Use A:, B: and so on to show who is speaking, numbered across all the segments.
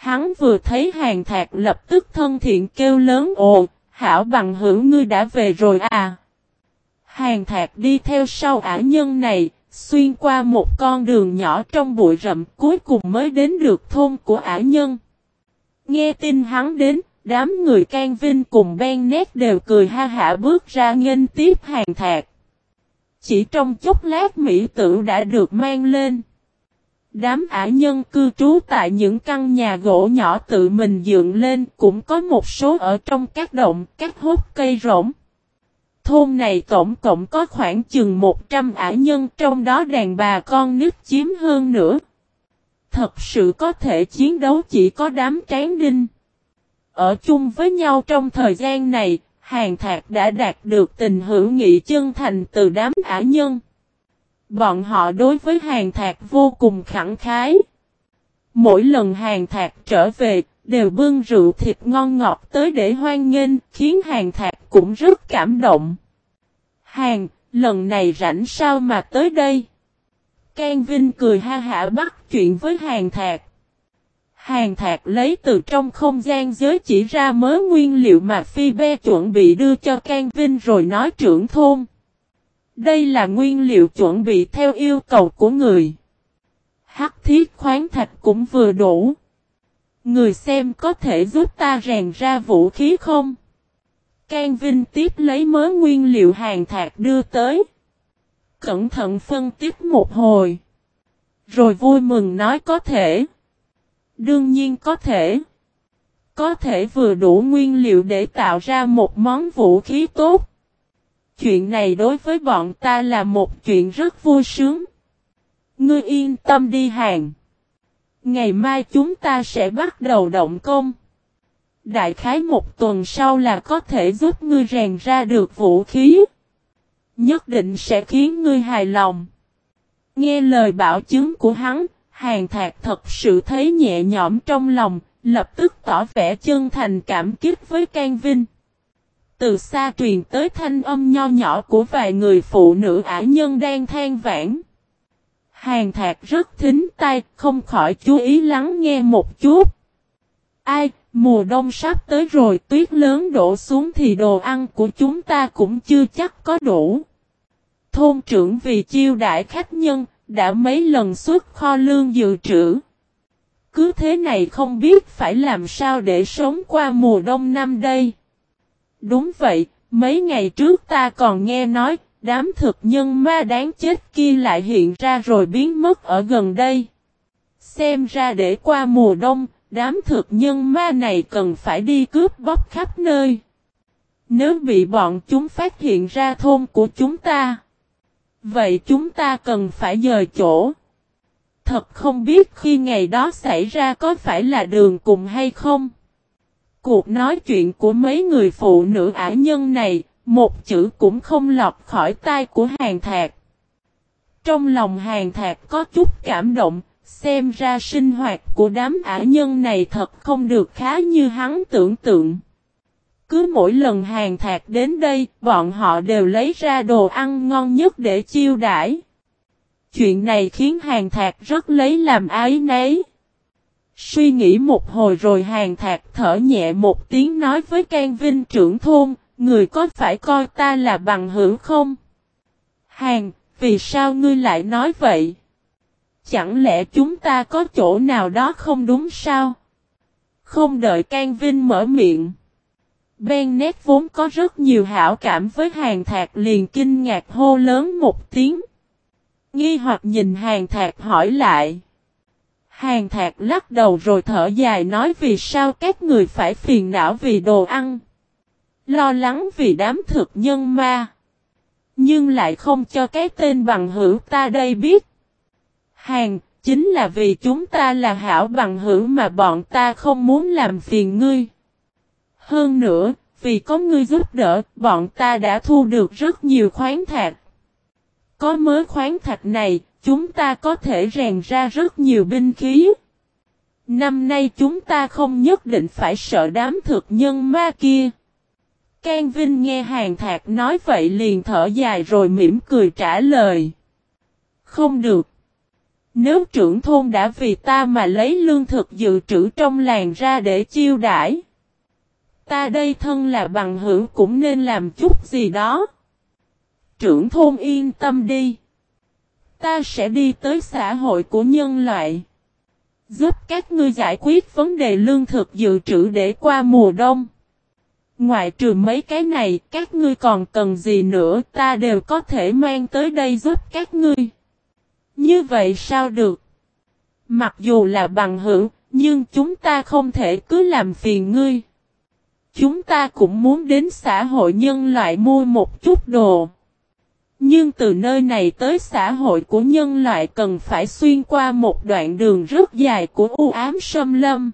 A: Hắn vừa thấy Hàn Thạc lập tức thân thiện kêu lớn: ồ, hảo bằng hữu ngươi đã về rồi à. Hàn Thạc đi theo sau ả nhân này, xuyên qua một con đường nhỏ trong bụi rậm, cuối cùng mới đến được thôn của ả nhân. Nghe tin hắn đến, đám người Can Vinh cùng Ben Nét đều cười ha hả bước ra nghênh tiếp Hàn Thạc. Chỉ trong chốc lát mỹ tử đã được mang lên. Đám ả nhân cư trú tại những căn nhà gỗ nhỏ tự mình dựng lên, cũng có một số ở trong các động, các hốc cây rỗng. Thôn này tổng cộng có khoảng chừng 100 ả nhân, trong đó đàn bà con nít chiếm hơn nữa. Thật sự có thể chiến đấu chỉ có đám tráng đinh. Ở chung với nhau trong thời gian này, Hàn Thạc đã đạt được tình hữu nghị chân thành từ đám ả nhân. Bọn họ đối với Hàn Thạc vô cùng khẳng khái. Mỗi lần Hàn Thạc trở về, đều bưng rượu thịt ngon ngọt tới để hoan nghênh, khiến Hàn Thạc cũng rất cảm động. Lần này rảnh sao mà tới đây? Can Vinh cười ha hả bắt chuyện với Hàn Thạc. Hàn Thạc lấy từ trong không gian giới chỉ ra mớ nguyên liệu mà Phi Be chuẩn bị đưa cho Can Vinh rồi nói: trưởng thôn, đây là nguyên liệu chuẩn bị theo yêu cầu của người. Hắc thiết khoáng thạch cũng vừa đủ. Người xem có thể giúp ta rèn ra vũ khí không? Can Vinh tiếp lấy mớ nguyên liệu Hàn Thạc đưa tới. Cẩn thận phân tích một hồi. Rồi vui mừng nói: có thể. Đương nhiên có thể. Có thể vừa đủ nguyên liệu để tạo ra một món vũ khí tốt. Chuyện này đối với bọn ta là một chuyện rất vui sướng. Ngươi yên tâm đi Hàn. Ngày mai chúng ta sẽ bắt đầu động công. Đại khái một tuần sau là có thể giúp ngươi rèn ra được vũ khí. Nhất định sẽ khiến ngươi hài lòng. Nghe lời bảo chứng của hắn, Hàn Thạc thật sự thấy nhẹ nhõm trong lòng, lập tức tỏ vẻ chân thành cảm kích với Can Vinh. Từ xa truyền tới thanh âm nho nhỏ của vài người phụ nữ ả nhân đang than vãn. Hàn Thạc rất thính tai, không khỏi chú ý lắng nghe một chút. Ai, mùa đông sắp tới rồi, tuyết lớn đổ xuống thì đồ ăn của chúng ta cũng chưa chắc có đủ. Thôn trưởng vì chiêu đãi khách nhân, đã mấy lần xuất kho lương dự trữ. Cứ thế này không biết phải làm sao để sống qua mùa đông năm đây. Đúng vậy, mấy ngày trước ta còn nghe nói, đám thực nhân ma đáng chết kia lại hiện ra rồi biến mất ở gần đây. Xem ra để qua mùa đông, đám thực nhân ma này cần phải đi cướp bóc khắp nơi. Nếu bị bọn chúng phát hiện ra thôn của chúng ta, vậy chúng ta cần phải dời chỗ. Thật không biết khi ngày đó xảy ra có phải là đường cùng hay không. Cuộc nói chuyện của mấy người phụ nữ ả nhân này, một chữ cũng không lọt khỏi tai của Hàn Thạc. Trong lòng Hàn Thạc có chút cảm động, xem ra sinh hoạt của đám ả nhân này thật không được khá như hắn tưởng tượng. Cứ mỗi lần Hàn Thạc đến đây, bọn họ đều lấy ra đồ ăn ngon nhất để chiêu đãi. Chuyện này khiến Hàn Thạc rất lấy làm áy náy. Suy nghĩ một hồi rồi Hàn Thạc thở nhẹ một tiếng nói với Can Vinh: trưởng thôn, người có phải coi ta là bằng hữu không? Hàn, vì sao ngươi lại nói vậy? Chẳng lẽ chúng ta có chỗ nào đó không đúng sao? Không đợi Can Vinh mở miệng, Ben Nét vốn có rất nhiều hảo cảm với Hàn Thạc liền kinh ngạc hô lớn một tiếng. Nghi hoặc nhìn Hàn Thạc hỏi lại. Hàn Thạc lắc đầu rồi thở dài nói: vì sao các người phải phiền não vì đồ ăn? Lo lắng vì đám thực nhân ma. Nhưng lại không cho cái tên bằng hữu ta đây biết. Hàn, chính là vì chúng ta là hảo bằng hữu mà bọn ta không muốn làm phiền ngươi. Hơn nữa, vì có ngươi giúp đỡ, bọn ta đã thu được rất nhiều khoáng thạch. Có mớ khoáng thạch này, chúng ta có thể rèn ra rất nhiều binh khí. Năm nay chúng ta không nhất định phải sợ đám thực nhân ma kia. Can Vinh nghe Hàn Thạc nói vậy liền thở dài rồi mỉm cười trả lời. Không được. Nếu trưởng thôn đã vì ta mà lấy lương thực dự trữ trong làng ra để chiêu đãi, ta đây thân là bằng hữu cũng nên làm chút gì đó. Trưởng thôn yên tâm đi. Ta sẽ đi tới xã hội của nhân loại, giúp các ngươi giải quyết vấn đề lương thực dự trữ để qua mùa đông. Ngoại trừ mấy cái này, các ngươi còn cần gì nữa, ta đều có thể mang tới đây giúp các ngươi. Như vậy sao được? Mặc dù là bằng hữu, nhưng chúng ta không thể cứ làm phiền ngươi. Chúng ta cũng muốn đến xã hội nhân loại mua một chút đồ. Nhưng từ nơi này tới xã hội của nhân loại cần phải xuyên qua một đoạn đường rất dài của u ám xâm lâm.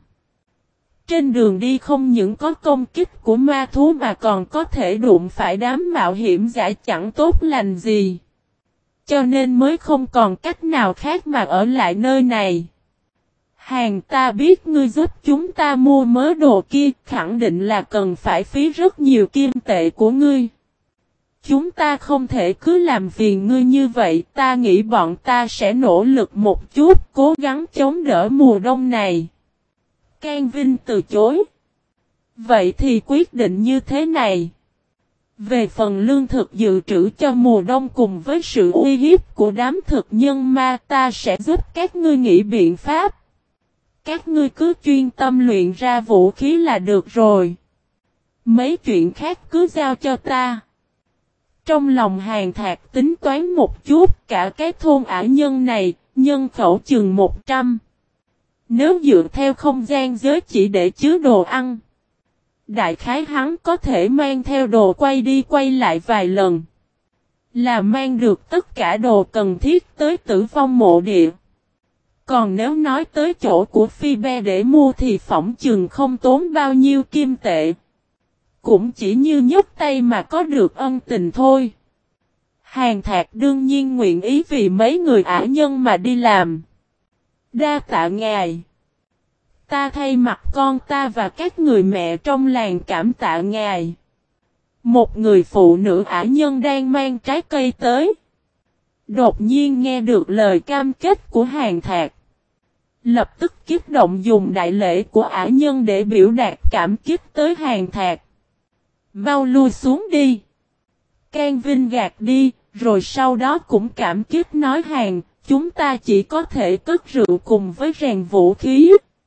A: Trên đường đi không những có công kích của ma thú mà còn có thể đụng phải đám mạo hiểm giả chẳng tốt lành gì. Cho nên mới không còn cách nào khác mà ở lại nơi này. Hàng ta biết ngươi giúp chúng ta mua mớ đồ kia, khẳng định là cần phải phí rất nhiều kim tệ của ngươi. Chúng ta không thể cứ làm phiền ngươi như vậy, ta nghĩ bọn ta sẽ nỗ lực một chút, cố gắng chống đỡ mùa đông này. Can Vinh từ chối. Vậy thì quyết định như thế này. Về phần lương thực dự trữ cho mùa đông cùng với sự uy hiếp của đám thực nhân ma, ta sẽ giúp các ngươi nghĩ biện pháp. Các ngươi cứ chuyên tâm luyện ra vũ khí là được rồi. Mấy chuyện khác cứ giao cho ta. Trong lòng Hàn Thạc tính toán một chút, cả cái thôn ả nhân này, nhân khẩu chừng 100. Nếu dựa theo không gian giới chỉ để chứa đồ ăn, đại khái hắn có thể mang theo đồ quay đi quay lại vài lần, là mang được tất cả đồ cần thiết tới Tử Vong Mộ Địa. Còn nếu nói tới chỗ của Phi Be để mua thì phỏng chừng không tốn bao nhiêu kim tệ. Cũng chỉ như nhấc tay mà có được ân tình thôi. Hàn Thạc đương nhiên nguyện ý vì mấy người ả nhân mà đi làm. Đa tạ ngài. Ta thay mặt con ta và các người mẹ trong làng cảm tạ ngài. Một người phụ nữ ả nhân đang mang trái cây tới. Đột nhiên nghe được lời cam kết của Hàn Thạc. Lập tức kích động dùng đại lễ của ả nhân để biểu đạt cảm kích tới Hàn Thạc. Mau lui xuống đi. Can Vinh gạt đi, rồi sau đó cũng cảm kích nói Hàn, chúng ta chỉ có thể cất rượu cùng với rèn vũ khí.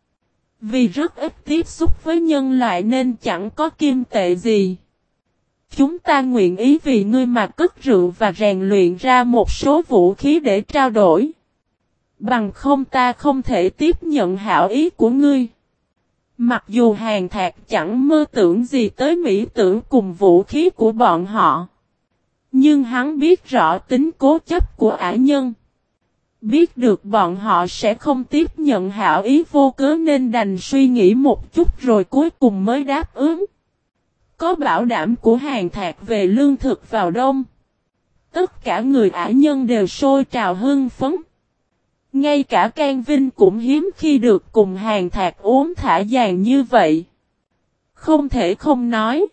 A: Vì rất ít tiếp xúc với nhân loại nên chẳng có kim tệ gì. Chúng ta nguyện ý vì ngươi mà cất rượu và rèn luyện ra một số vũ khí để trao đổi. Bằng không ta không thể tiếp nhận hảo ý của ngươi. Mặc dù Hàn Thạc chẳng mơ tưởng gì tới mỹ tử cùng vũ khí của bọn họ. Nhưng hắn biết rõ tính cố chấp của ả nhân. Biết được bọn họ sẽ không tiếp nhận hảo ý vô cớ nên đành suy nghĩ một chút rồi cuối cùng mới đáp ứng. Có bảo đảm của Hàn Thạc về lương thực vào đông. Tất cả người ả nhân đều sôi trào hưng phấn. Ngay cả Can Vinh cũng hiếm khi được cùng Hàn Thạc uống thả vàng như vậy. Không thể không nói.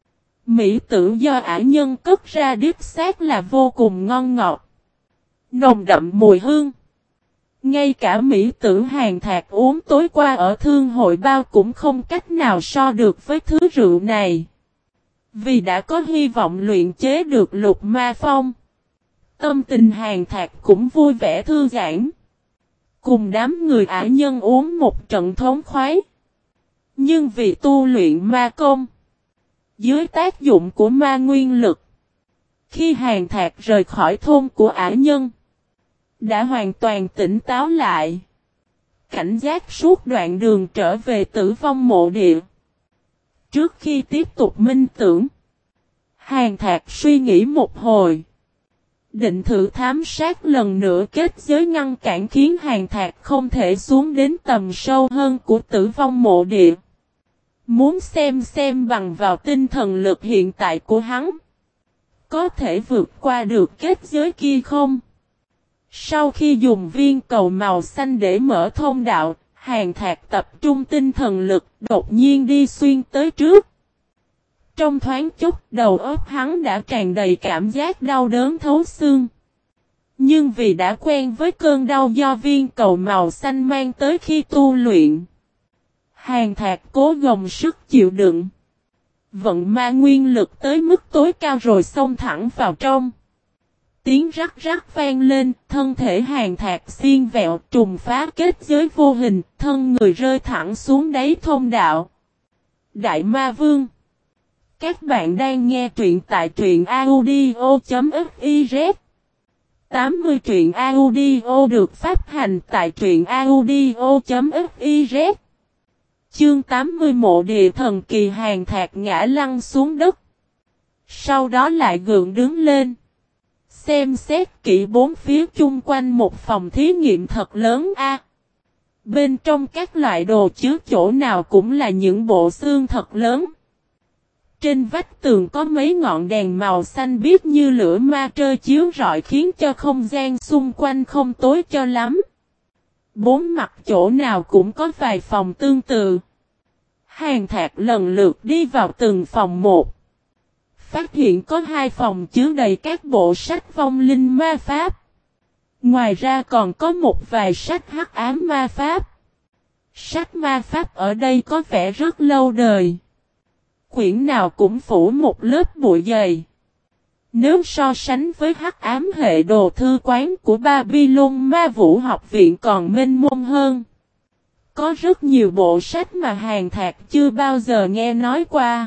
A: Mỹ tử do ả nhân cất ra đích xác là vô cùng ngon ngọt. Nồng đậm mùi hương. Ngay cả Mỹ tử Hàn Thạc uống tối qua ở thương hội bao cũng không cách nào so được với thứ rượu này. Vì đã có hy vọng luyện chế được lục ma phong. Tâm tình Hàn Thạc cũng vui vẻ thư giãn. Cùng đám người ả nhân uống một trận thống khoái. Nhưng vì tu luyện ma công, dưới tác dụng của ma nguyên lực, khi Hàn Thạc rời khỏi thôn của ả nhân, đã hoàn toàn tỉnh táo lại. Cảnh giác suốt đoạn đường trở về Tử Vong Mộ Địa. Trước khi tiếp tục minh tưởng, Hàn Thạc suy nghĩ một hồi. Định thử thám sát lần nữa kết giới ngăn cản khiến Hàn Thạc không thể xuống đến tầm sâu hơn của Tử Vong Mộ Địa. Muốn xem bằng vào tinh thần lực hiện tại của hắn, có thể vượt qua được kết giới kia không? Sau khi dùng viên cầu màu xanh để mở thông đạo, Hàn Thạc tập trung tinh thần lực đột nhiên đi xuyên tới trước. Trong thoáng chốc đầu óc hắn đã tràn đầy cảm giác đau đớn thấu xương. Nhưng vì đã quen với cơn đau do viên cầu màu xanh mang tới khi tu luyện, Hàn Thạc cố gồng sức chịu đựng. Vận ma nguyên lực tới mức tối cao rồi xông thẳng vào trong. Tiếng rắc rắc vang lên, thân thể Hàn Thạc xiên vẹo trùng phá kết giới vô hình, thân người rơi thẳng xuống đáy thông đạo. Đại Ma Vương. Các bạn đang nghe truyện tại truyện audio.fiz. 80 truyện audio được phát hành tại truyện audio.fiz. Chương 80 Mộ Địa Thần Kỳ. Hàn Thạc ngã lăn xuống đất. Sau đó lại gượng đứng lên. Xem xét kỹ bốn phía chung quanh một phòng thí nghiệm thật lớn a. Bên trong các loại đồ chứa chỗ nào cũng là những bộ xương thật lớn. Trên vách tường có mấy ngọn đèn màu xanh biếc như lửa ma trơ chiếu rọi khiến cho không gian xung quanh không tối cho lắm. Bốn mặt chỗ nào cũng có vài phòng tương tự. Hàn Thạc lần lượt đi vào từng phòng một. Phát hiện có 2 phòng chứa đầy các bộ sách vong linh ma pháp. Ngoài ra còn có một vài sách hắc ám ma pháp. Sách ma pháp ở đây có vẻ rất lâu đời. Quyển nào cũng phủ một lớp bụi dày. Nếu so sánh với hắc ám hệ đồ thư quán của Babylon Ma Vũ học viện còn mênh mông hơn. Có rất nhiều bộ sách mà Hàn Thạc chưa bao giờ nghe nói qua.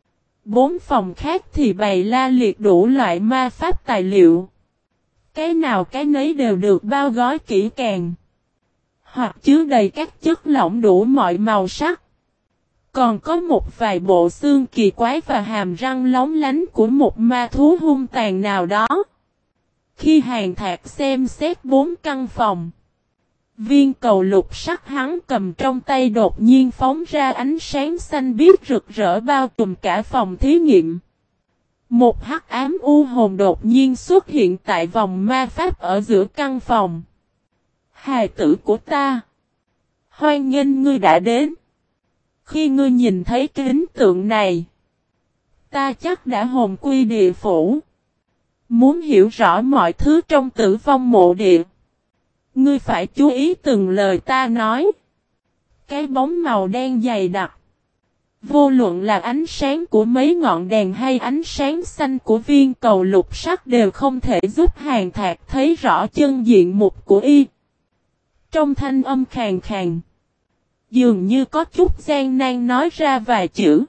A: 4 phòng khác thì bày la liệt đủ loại ma pháp tài liệu. Cái nào cái nấy đều được bao gói kỹ càng. Hoặc chứa đầy các chất lỏng đủ mọi màu sắc. Còn có một vài bộ xương kỳ quái và hàm răng lóng lánh của một ma thú hung tàn nào đó. Khi Hàn Thạc xem xét 4 căn phòng, viên cầu lục sắc hắn cầm trong tay đột nhiên phóng ra ánh sáng xanh biếc rực rỡ bao trùm cả phòng thí nghiệm. Một hắc ám u hồn đột nhiên xuất hiện tại vòng ma pháp ở giữa căn phòng. Hài tử của ta, hoan nghênh ngươi đã đến. Khi ngươi nhìn thấy kính tượng này, ta chắc đã hồn quy địa phủ. Muốn hiểu rõ mọi thứ trong tử vong mộ địa, ngươi phải chú ý từng lời ta nói. Cái bóng màu đen dày đặc. Vô luận là ánh sáng của mấy ngọn đèn hay ánh sáng xanh của viên cầu lục sắc đều không thể giúp Hàn Thạc thấy rõ chân diện mục của y. Trong thanh âm khàn khàn, dường như có chút gian nan nói ra vài chữ.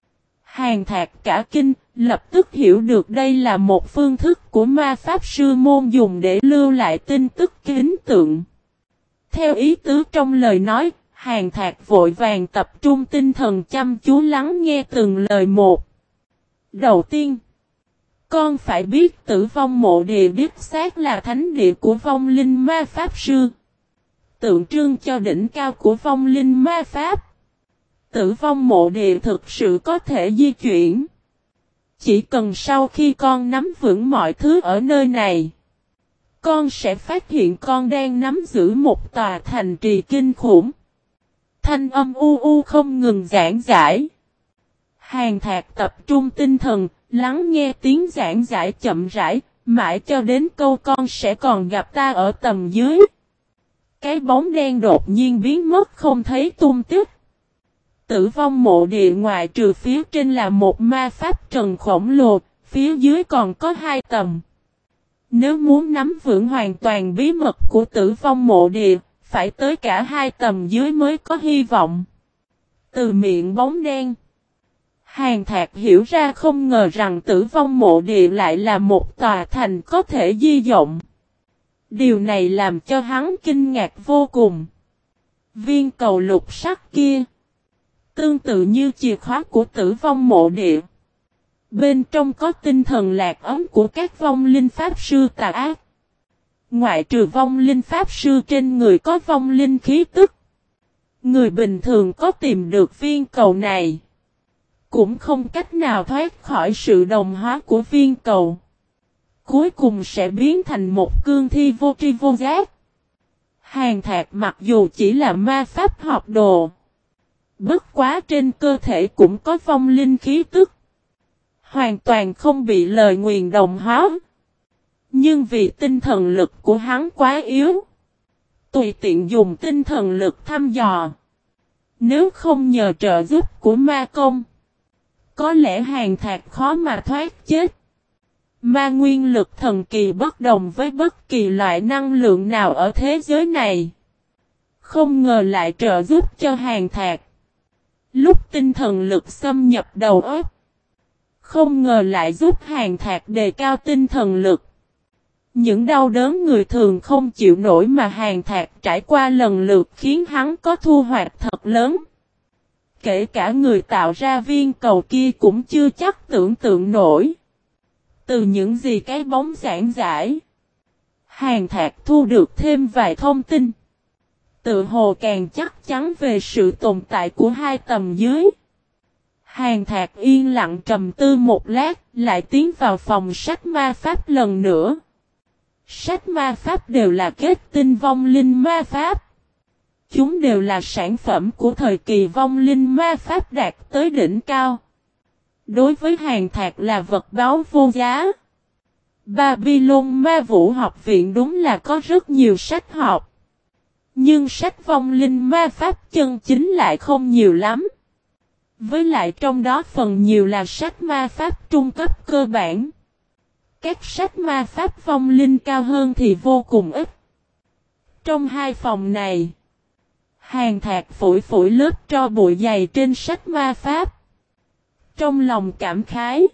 A: Hàn Thạc cả kinh, lập tức hiểu được đây là một phương thức của ma pháp sư môn dùng để lưu lại tin tức kính tượng. Theo ý tứ trong lời nói, Hàn Thạc vội vàng tập trung tinh thần chăm chú lắng nghe từng lời một. Đầu tiên, con phải biết tử vong mộ địa đích xác là thánh địa của vong linh ma pháp sư. Tượng trưng cho đỉnh cao của vong linh ma pháp. Tử vong mộ địa thực sự có thể di chuyển. Chỉ cần sau khi con nắm vững mọi thứ ở nơi này, con sẽ phát hiện con đang nắm giữ một tòa thành trì kinh khủng. Thanh âm u u không ngừng giảng giải. Hàn Thạc tập trung tinh thần, lắng nghe tiếng giảng giải chậm rãi, mãi cho đến câu con sẽ còn gặp ta ở tầng dưới. Cái bóng đen đột nhiên biến mất không thấy tung tích. Tử vong mộ địa ngoài trừ phía trên là một ma pháp trần khổng lồ, phía dưới còn có 2 tầng. Nếu muốn nắm vững hoàn toàn bí mật của tử vong mộ địa, phải tới cả 2 tầng dưới mới có hy vọng. Từ miệng bóng đen, Hàn Thạc hiểu ra không ngờ rằng tử vong mộ địa lại là một tòa thành có thể di động. Điều này làm cho hắn kinh ngạc vô cùng. Viên cầu lục sắc kia, tương tự như chìa khóa của tử vong mộ địa. Bên trong có tinh thần lạc ấn của các vong linh pháp sư tà ác. Ngoại trừ vong linh pháp sư trên người có vong linh khí tức, người bình thường có tìm được viên cầu này, cũng không cách nào thoát khỏi sự đồng hóa của viên cầu. Cuối cùng sẽ biến thành một cương thi vô tri vô giác. Hàn Thạc mặc dù chỉ là ma pháp học đồ, bất quá trên cơ thể cũng có vong linh khí tức. Hoàn toàn không bị lời nguyền đồng hóa. Nhưng vì tinh thần lực của hắn quá yếu, tùy tiện dùng tinh thần lực thăm dò. Nếu không nhờ trợ giúp của ma công, có lẽ Hàn Thạc khó mà thoát chết. Ma nguyên lực thần kỳ bất đồng với bất kỳ loại năng lượng nào ở thế giới này. Không ngờ lại trợ giúp cho Hàn Thạc. Lúc tinh thần lực xâm nhập đầu óc, không ngờ lại giúp Hàn Thạc đề cao tinh thần lực. Những đau đớn người thường không chịu nổi mà Hàn Thạc trải qua lần lượt khiến hắn có thu hoạch thật lớn. Kể cả người tạo ra viên cầu kia cũng chưa chắc tưởng tượng nổi. Từ những gì cái bóng giảng giải, Hàn Thạc thu được thêm vài thông tin. Tự hồ càng chắc chắn về sự tồn tại của hai tầm dưới. Hàn Thạc yên lặng trầm tư một lát, lại tiến vào phòng sách ma pháp lần nữa. Sách ma pháp đều là kết tinh vong linh ma pháp. Chúng đều là sản phẩm của thời kỳ vong linh ma pháp đạt tới đỉnh cao. Đối với Hàn Thạc là vật báu vô giá. Babylon Ma Vũ Học Viện đúng là có rất nhiều sách học. Nhưng sách vong linh ma pháp chân chính lại không nhiều lắm. Với lại trong đó phần nhiều là sách ma pháp trung cấp cơ bản. Các sách ma pháp vong linh cao hơn thì vô cùng ít. Trong hai phòng này, Hàn Thạc phủi phủi lớp tro bụi dày trên sách ma pháp. Trong lòng cảm khái.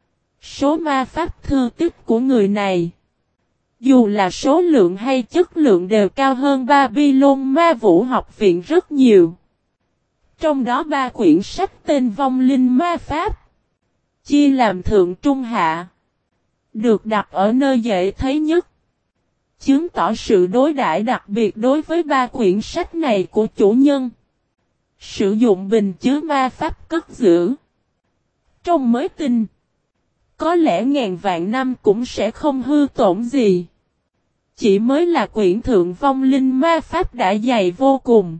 A: Số ma pháp thư tích của người này, dù là số lượng hay chất lượng đều cao hơn Babylon Ma Vũ Học Viện rất nhiều. Trong đó 3 quyển sách tên vong linh ma pháp, chia làm thượng trung hạ, được đặt ở nơi dễ thấy nhất. Chứng tỏ sự đối đãi đặc biệt đối với 3 quyển sách này của chủ nhân. Sử dụng bình chứa ma pháp cất giữ. Trong mới tin, có lẽ ngàn vạn năm cũng sẽ không hư tổn gì. Chỉ mới là quyển thượng vong linh ma pháp đã dày vô cùng.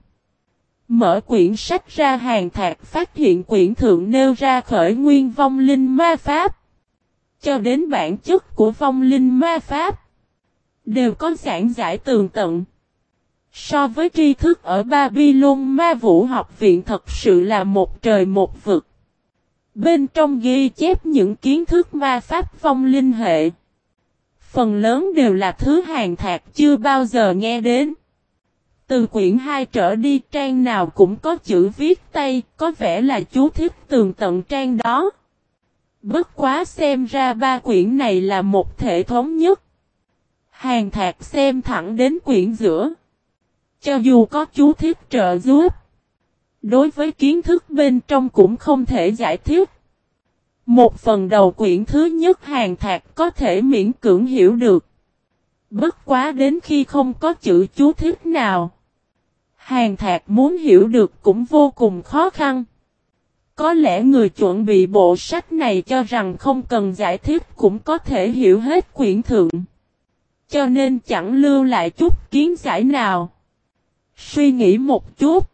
A: Mở quyển sách ra, Hàn Thạc phát hiện quyển thượng nêu ra khởi nguyên vong linh ma pháp, cho đến bản chất của vong linh ma pháp, đều có giảng giải tường tận. So với tri thức ở Babylon Ma Vũ Học Viện thật sự là một trời một vực. Bên trong ghi chép những kiến thức ma pháp vong linh hệ. Phần lớn đều là thứ Hàn Thạc chưa bao giờ nghe đến. Từ quyển 2 trở đi, trang nào cũng có chữ viết tay, có vẻ là chú thích tường tận trang đó. Bất quá xem ra 3 quyển này là một thể thống nhất. Hàn Thạc xem thẳng đến quyển giữa. Cho dù có chú thích trợ giúp, đối với kiến thức bên trong cũng không thể giải thích. Một phần đầu quyển thứ nhất Hàn Thạc có thể miễn cưỡng hiểu được. Bất quá đến khi không có chữ chú thích nào, Hàn Thạc muốn hiểu được cũng vô cùng khó khăn. Có lẽ người chuẩn bị bộ sách này cho rằng không cần giải thích cũng có thể hiểu hết quyển thượng. Cho nên chẳng lưu lại chút kiến giải nào. Suy nghĩ một chút,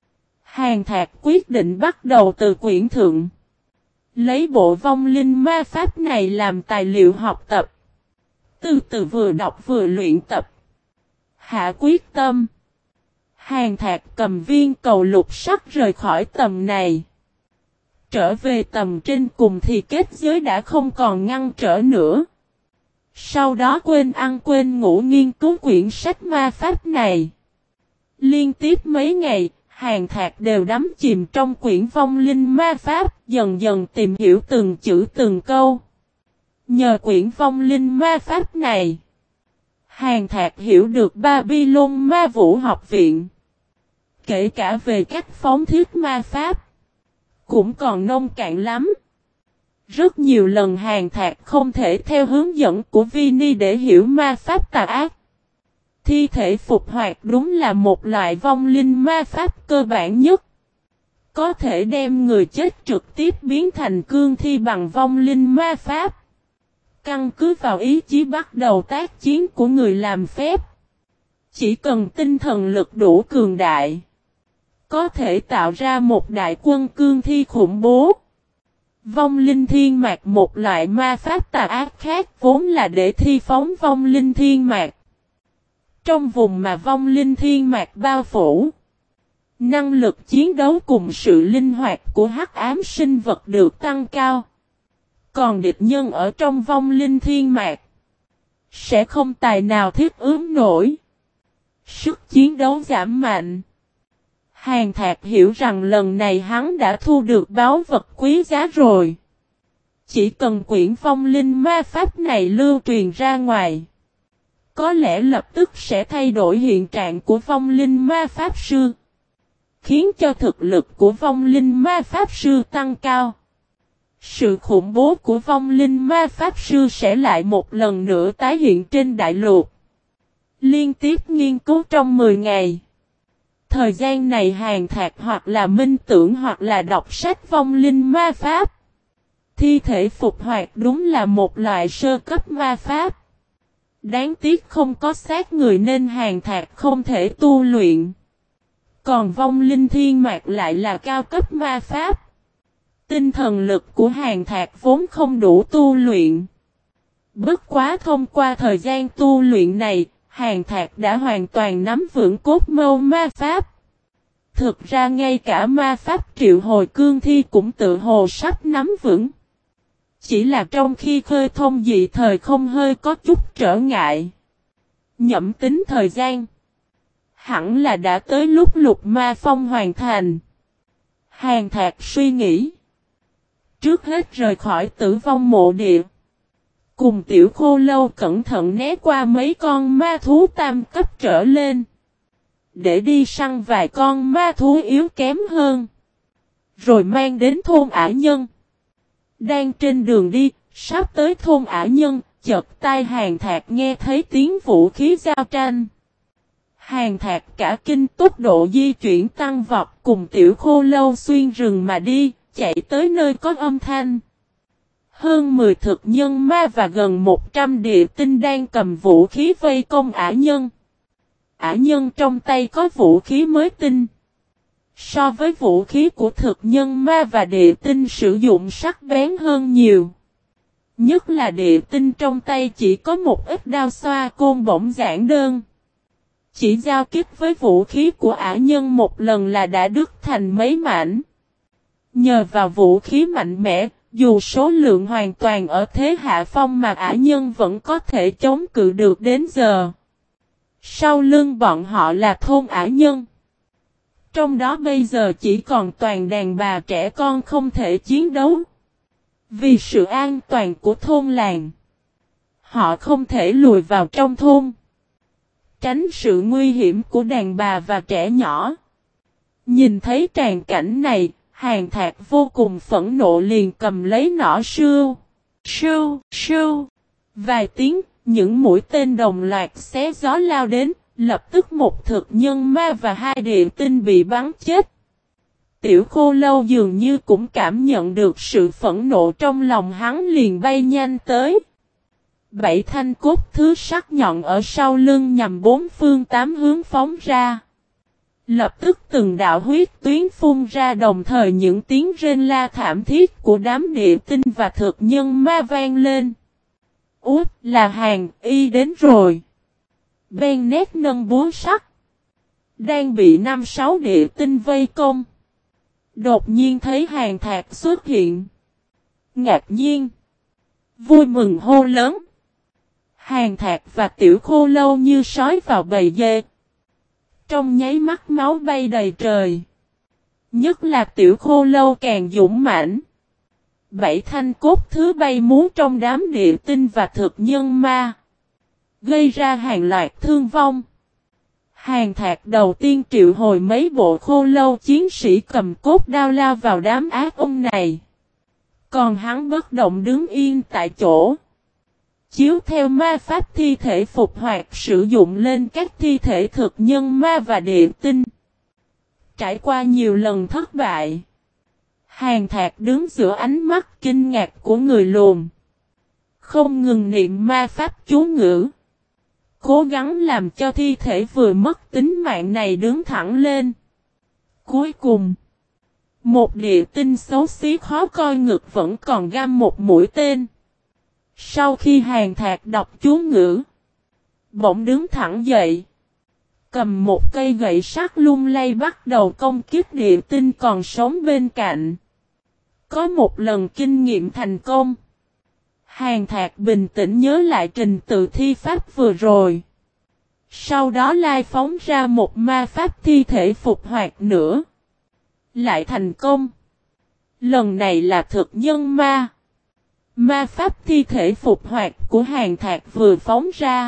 A: Hàn Thạc quyết định bắt đầu từ quyển thượng. Lấy bộ vong linh ma pháp này làm tài liệu học tập. Từ từ vừa đọc vừa luyện tập. Hạ quyết tâm. Hàn Thạc cầm viên cầu lục sắc rời khỏi tầm này. Trở về tầm trên cùng thì kết giới đã không còn ngăn trở nữa. Sau đó quên ăn quên ngủ nghiên cứu quyển sách ma pháp này. Liên tiếp mấy ngày, Hàn Thạc đều đắm chìm trong quyển vong linh ma pháp, dần dần tìm hiểu từng chữ từng câu. Nhờ quyển vong linh ma pháp này, Hàn Thạc hiểu được Babylon Ma Vũ Học Viện. Kể cả về cách phóng thiết ma pháp, cũng còn nông cạn lắm. Rất nhiều lần Hàn Thạc không thể theo hướng dẫn của Vini để hiểu ma pháp tà ác. Thi thể phục hoạt đúng là một loại vong linh ma pháp cơ bản nhất. Có thể đem người chết trực tiếp biến thành cương thi bằng vong linh ma pháp. Căn cứ vào ý chí bắt đầu tác chiến của người làm phép. Chỉ cần tinh thần lực đủ cường đại, có thể tạo ra một đại quân cương thi khủng bố. Vong linh thiên mạc, một loại ma pháp tà ác khác, vốn là để thi phóng vong linh thiên mạc. Trong vùng mà vong linh thiên mạc bao phủ, năng lực chiến đấu cùng sự linh hoạt của hắc ám sinh vật được tăng cao. Còn địch nhân ở trong vong linh thiên mạc sẽ không tài nào thiết ứng nổi. Sức chiến đấu giảm mạnh. Hàn Thạc hiểu rằng lần này hắn đã thu được báu vật quý giá rồi. Chỉ cần quyển vong linh ma pháp này lưu truyền ra ngoài, có lẽ lập tức sẽ thay đổi hiện trạng của vong linh ma pháp sư, khiến cho thực lực của vong linh ma pháp sư tăng cao. Sự khủng bố của vong linh ma pháp sư sẽ lại một lần nữa tái hiện trên đại lục. Liên tiếp nghiên cứu trong 10 ngày. Thời gian này Hàn Thạc hoặc là minh tưởng hoặc là đọc sách vong linh ma pháp. Thi thể phục hoạt đúng là một loại sơ cấp ma pháp. Đáng tiếc không có xác người nên Hàn Thạc không thể tu luyện. Còn vong linh thiên mạc lại là cao cấp ma pháp. Tinh thần lực của Hàn Thạc vốn không đủ tu luyện. Bất quá thông qua thời gian tu luyện này, Hàn Thạc đã hoàn toàn nắm vững cốt mâu ma pháp. Thực ra ngay cả ma pháp triệu hồi cương thi cũng tự hồ sắp nắm vững. Chỉ là trong khi khơi thông dị thời không hơi có chút trở ngại. Nhẩm tính thời gian. Hẳn là đã tới lúc lục ma phong hoàn thành. Hàn Thạc suy nghĩ. Trước hết rời khỏi tử vong mộ địa. Cùng Tiểu Khô Lâu cẩn thận né qua mấy con ma thú tam cấp trở lên. Để đi săn vài con ma thú yếu kém hơn. Rồi mang đến thôn Ả Nhân. Đang trên đường đi, sắp tới thôn Ả Nhân, chợt tai Hàn Thạc nghe thấy tiếng vũ khí giao tranh. Hàn Thạc cả kinh, tốc độ di chuyển tăng vọt, cùng Tiểu Khô Lâu xuyên rừng mà đi, chạy tới nơi có âm thanh. Hơn 10 thực nhân ma và gần 100 địa tinh đang cầm vũ khí vây công Ả Nhân. Ả Nhân trong tay có vũ khí mới tinh. So với vũ khí của thực nhân ma và địa tinh sử dụng sắc bén hơn nhiều. Nhất là địa tinh trong tay chỉ có một ít đao xoa côn bổng giản đơn. Chỉ giao kích với vũ khí của Ả Nhân một lần là đã đứt thành mấy mảnh. Nhờ vào vũ khí mạnh mẽ, dù số lượng hoàn toàn ở thế hạ phong mà Ả Nhân vẫn có thể chống cự được đến giờ. Sau lưng bọn họ là thôn Ả Nhân. Trong đó bây giờ chỉ còn toàn đàn bà trẻ con không thể chiến đấu. Vì sự an toàn của thôn làng, họ không thể lùi vào trong thôn. Tránh sự nguy hiểm của đàn bà và trẻ nhỏ. Nhìn thấy tràn cảnh này, Hàn Thạc vô cùng phẫn nộ liền cầm lấy nỏ sưu. Sưu, sưu. Vài tiếng, những mũi tên đồng loạt xé gió lao đến, lập tức một thực nhân ma và 2 địa tinh bị bắn chết. Tiểu Khô Lâu dường như cũng cảm nhận được sự phẫn nộ trong lòng hắn liền bay nhanh tới. 7 thanh cốt thứ sắc nhọn ở sau lưng nhằm 4 phương 8 hướng phóng ra. Lập tức từng đạo huyết tuyến phun ra, đồng thời những tiếng rên la thảm thiết của đám địa tinh và thực nhân ma vang lên. Út, là Hàn Y đến rồi. Ben nét nâng búa sắt. Đang bị 5-6 địa tinh vây công. Đột nhiên thấy Hàn Thạc xuất hiện. Ngạc nhiên. Vui mừng hô lớn. Hàn Thạc và Tiểu Khô Lâu như sói vào bầy dê. Trong nháy mắt máu bay đầy trời. Nhất là Tiểu Khô Lâu càng dũng mãnh. 7 thanh cốt thứ bay múa trong đám địa tinh và thực nhân ma. Gây ra hàng loạt thương vong. Hàn Thạc đầu tiên triệu hồi mấy bộ khô lâu chiến sĩ cầm cốt đao lao vào đám ác ôn này. Còn hắn bất động đứng yên tại chỗ. Chiếu theo ma pháp thi thể phục hoạt sử dụng lên các thi thể thực nhân ma và địa tinh. Trải qua nhiều lần thất bại, Hàn Thạc đứng giữa ánh mắt kinh ngạc của người lùn. Không ngừng niệm ma pháp chú ngữ. Cố gắng làm cho thi thể vừa mất tính mạng này đứng thẳng lên. Cuối cùng, Một địa tinh xấu xí khó coi ngực vẫn còn găm một mũi tên. Sau khi Hàn Thạc đọc chú ngữ, bỗng đứng thẳng dậy. Cầm một cây gậy sắt lung lay bắt đầu công kích địa tinh còn sống bên cạnh. Có một lần kinh nghiệm thành công. Hàn Thạc bình tĩnh nhớ lại trình tự thi pháp vừa rồi. Sau đó lai phóng ra một ma pháp thi thể phục hoạt nữa. Lại thành công. Lần này là thực nhân ma. Ma pháp thi thể phục hoạt của Hàn Thạc vừa phóng ra.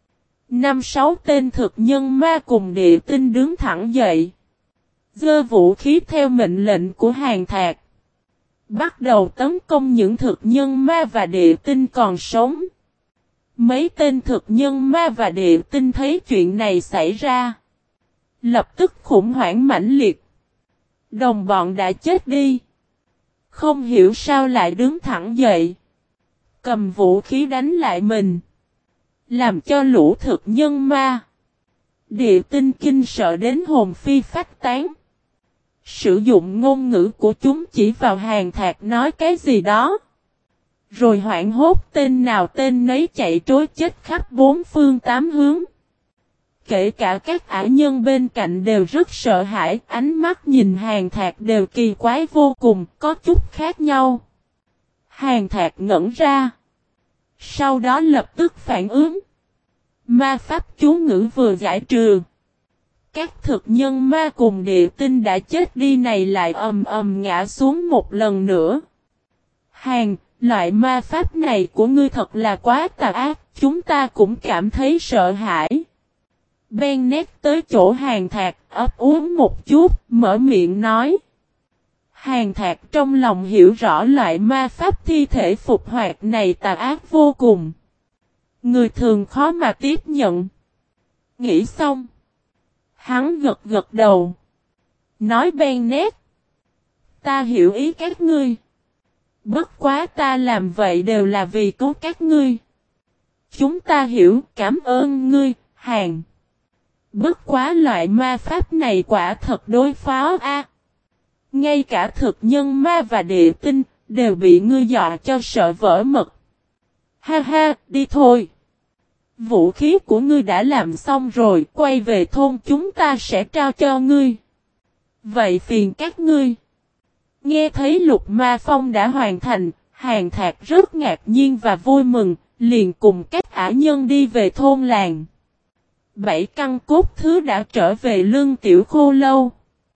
A: 5-6 tên thực nhân ma cùng địa tinh đứng thẳng dậy. Giơ vũ khí theo mệnh lệnh của Hàn Thạc. Bắt đầu tấn công những thực nhân ma và địa tinh còn sống. Mấy tên thực nhân ma và địa tinh thấy chuyện này xảy ra. Lập tức khủng hoảng mãnh liệt. Đồng bọn đã chết đi. Không hiểu sao lại đứng thẳng dậy. Cầm vũ khí đánh lại mình. Làm cho lũ thực nhân ma. Địa tinh kinh sợ đến hồn phi phách tán. Sử dụng ngôn ngữ của chúng chỉ vào Hàn Thạc nói cái gì đó. Rồi hoảng hốt tên nào tên nấy chạy trối chết khắp bốn phương tám hướng. Kể cả các ả nhân bên cạnh đều rất sợ hãi, ánh mắt nhìn Hàn Thạc đều kỳ quái vô cùng, có chút khác nhau. Hàn Thạc ngẩn ra. Sau đó lập tức phản ứng. Ma pháp chú ngữ vừa giải trừ. Các thực nhân ma cùng địa tinh đã chết đi này lại ầm ầm ngã xuống một lần nữa. Loại ma pháp này của ngươi thật là quá tà ác, chúng ta cũng cảm thấy sợ hãi. Bennett tới chỗ Hàn Thạc, ấp úng một chút, mở miệng nói. Hàn Thạc trong lòng hiểu rõ loại ma pháp thi thể phục hoạt này tà ác vô cùng. Người thường khó mà tiếp nhận. Nghĩ xong. Hắn gật gật đầu. Nói Bennett. Ta hiểu ý các ngươi. Bất quá ta làm vậy đều là vì cứu các ngươi. Chúng ta hiểu, cảm ơn ngươi, Hàn. Bất quá loại ma pháp này quả thật đối phó a. Ngay cả thực nhân ma và địa tinh đều bị ngươi dọa cho sợ vỡ mật. Ha ha, đi thôi. Vũ khí của ngươi đã làm xong rồi, quay về thôn chúng ta sẽ trao cho ngươi. Vậy phiền các ngươi. Nghe thấy Lục Ma Phong đã hoàn thành, Hàn Thạc rất ngạc nhiên và vui mừng, liền cùng các ả nhân đi về thôn làng. 7 căn cốt thứ đã trở về lưng Tiểu Khô Lâu.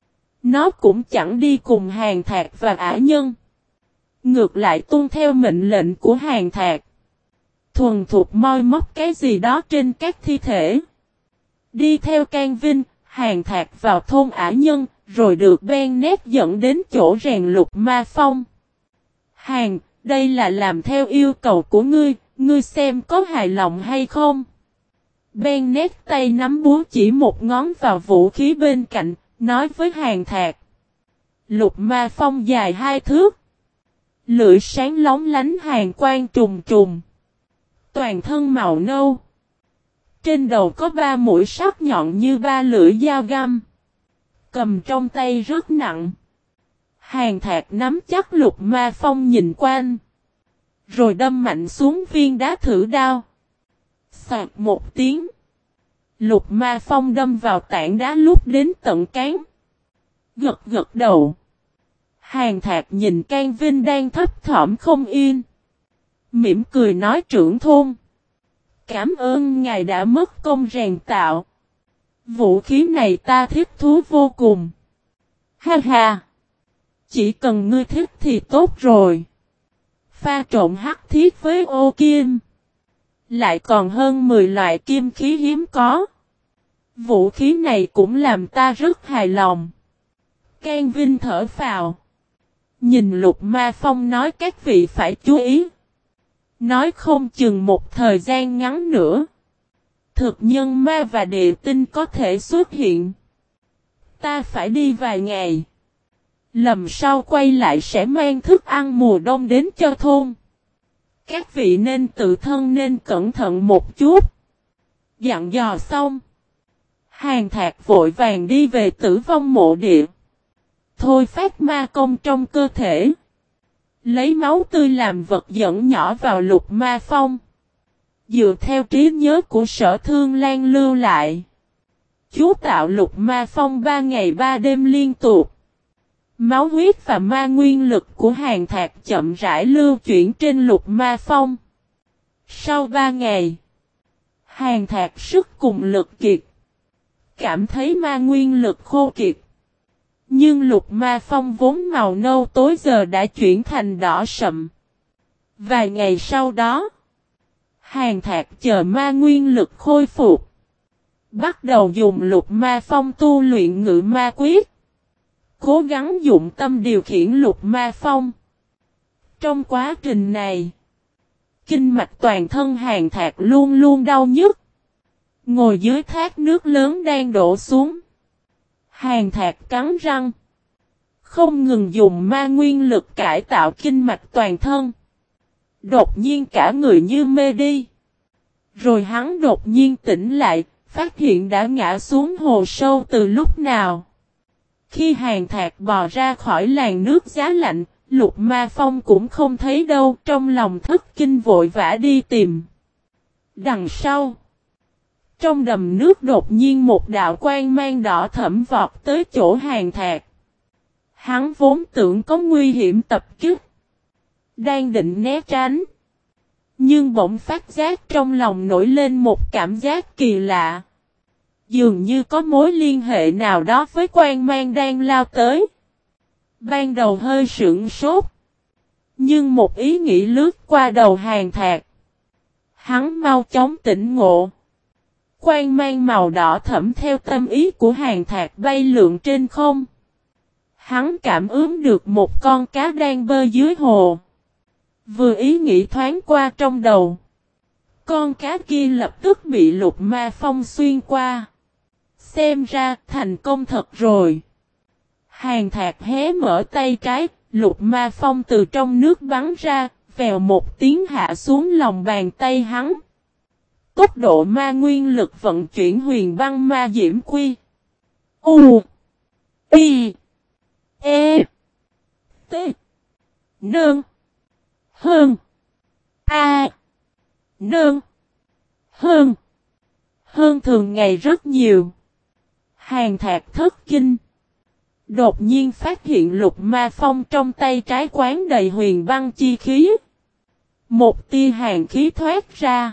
A: Nó cũng chẳng đi cùng Hàn Thạc và ả nhân. Ngược lại tuân theo mệnh lệnh của Hàn Thạc. Thuần thục moi móc cái gì đó trên các thi thể. Đi theo Can Vinh, Hàn Thạc vào thôn ả nhân, rồi được Bennett dẫn đến chỗ rèn Lục Ma Phong. Hàn, đây là làm theo yêu cầu của ngươi, ngươi xem có hài lòng hay không? Bennett tay nắm búa chỉ một ngón vào vũ khí bên cạnh, nói với Hàn Thạc. Lục Ma Phong dài 2 thước. Lưỡi sáng lóng lánh hàn quang trùng trùng. Toàn thân màu nâu. Trên đầu có 3 mũi sắc nhọn như 3 lưỡi dao găm. Cầm trong tay rất nặng. Hàn Thạc nắm chắc Lục Ma Phong nhìn quanh. Rồi đâm mạnh xuống viên đá thử đao. Xoạt một tiếng. Lục Ma Phong đâm vào tảng đá lúc đến tận cán. Gật gật đầu. Hàn Thạc nhìn Can Vinh đang thấp thỏm không yên. Mỉm cười nói trưởng thôn. Cảm ơn ngài đã mất công rèn tạo. Vũ khí này ta thích thú vô cùng. Ha ha. Chỉ cần ngươi thích thì tốt rồi. Pha trộn hắc thiết với ô kim. Lại còn hơn 10 loại kim khí hiếm có. Vũ khí này cũng làm ta rất hài lòng. Can Vinh thở phào. Nhìn Lục Ma Phong nói các vị phải chú ý. Nói không chừng một thời gian ngắn nữa. Thực nhân ma và địa tinh có thể xuất hiện. Ta phải đi vài ngày. Lần sau quay lại sẽ mang thức ăn mùa đông đến cho thôn. Các vị nên tự thân nên cẩn thận một chút. Dặn dò xong. Hàn Thạc vội vàng đi về Tử Vong Mộ Địa. thôi phát ma công trong cơ thể. Lấy máu tươi làm vật dẫn nhỏ vào Lục Ma Phong. Dựa theo trí nhớ của Sở Thương Lan lưu lại. Chú tạo Lục Ma Phong 3 ngày 3 đêm liên tục. Máu huyết và ma nguyên lực của Hàn Thạc chậm rãi lưu chuyển trên Lục Ma Phong. Sau 3 ngày, Hàn Thạc sức cùng lực kiệt. Cảm thấy ma nguyên lực khô kiệt. Nhưng Lục Ma Phong vốn màu nâu tối giờ đã chuyển thành đỏ sậm. Vài ngày sau đó, Hàn Thạc chờ ma nguyên lực khôi phục. Bắt đầu dùng Lục Ma Phong tu luyện Ngự Ma Quyết. Cố gắng dụng tâm điều khiển Lục Ma Phong. Trong quá trình này, kinh mạch toàn thân Hàn Thạc luôn luôn đau nhức. Ngồi dưới thác nước lớn đang đổ xuống. Hàn Thạc cắn răng. Không ngừng dùng ma nguyên lực cải tạo kinh mạch toàn thân. Đột nhiên cả người như mê đi. Rồi hắn đột nhiên tỉnh lại, phát hiện đã ngã xuống hồ sâu từ lúc nào. Khi Hàn Thạc bò ra khỏi làn nước giá lạnh, Lục Ma Phong cũng không thấy đâu, trong lòng thất kinh vội vã đi tìm. Đằng sau, trong đầm nước đột nhiên một đạo quang mang đỏ thẫm vọt tới chỗ Hàn Thạc. Hắn vốn tưởng có nguy hiểm tập kích, đang định né tránh. Nhưng bỗng phát giác trong lòng nổi lên một cảm giác kỳ lạ. Dường như có mối liên hệ nào đó với quang mang đang lao tới. Ban đầu hơi sửng sốt. Nhưng một ý nghĩ lướt qua đầu Hàn Thạc. Hắn mau chóng tỉnh ngộ. Quang mang màu đỏ thẫm theo tâm ý của Hàn Thạc bay lượn trên không. Hắn cảm ứng được một con cá đang bơi dưới hồ. Vừa ý nghĩ thoáng qua trong đầu. Con cá kia lập tức bị Lục Ma Phong xuyên qua. Xem ra thành công thật rồi. Hàn Thạc hé mở tay trái, Lục Ma Phong từ trong nước bắn ra, vèo một tiếng hạ xuống lòng bàn tay hắn. Tốc độ ma nguyên lực vận chuyển huyền băng ma diễm quy. U. I. E. T. Nương. Hơn. A. Nương. Hơn. Hơn thường ngày rất nhiều. Hàn Thạc thất kinh. Đột nhiên phát hiện Lục Ma Phong trong tay trái quán đầy huyền băng chi khí. Một tia hàn khí thoát ra.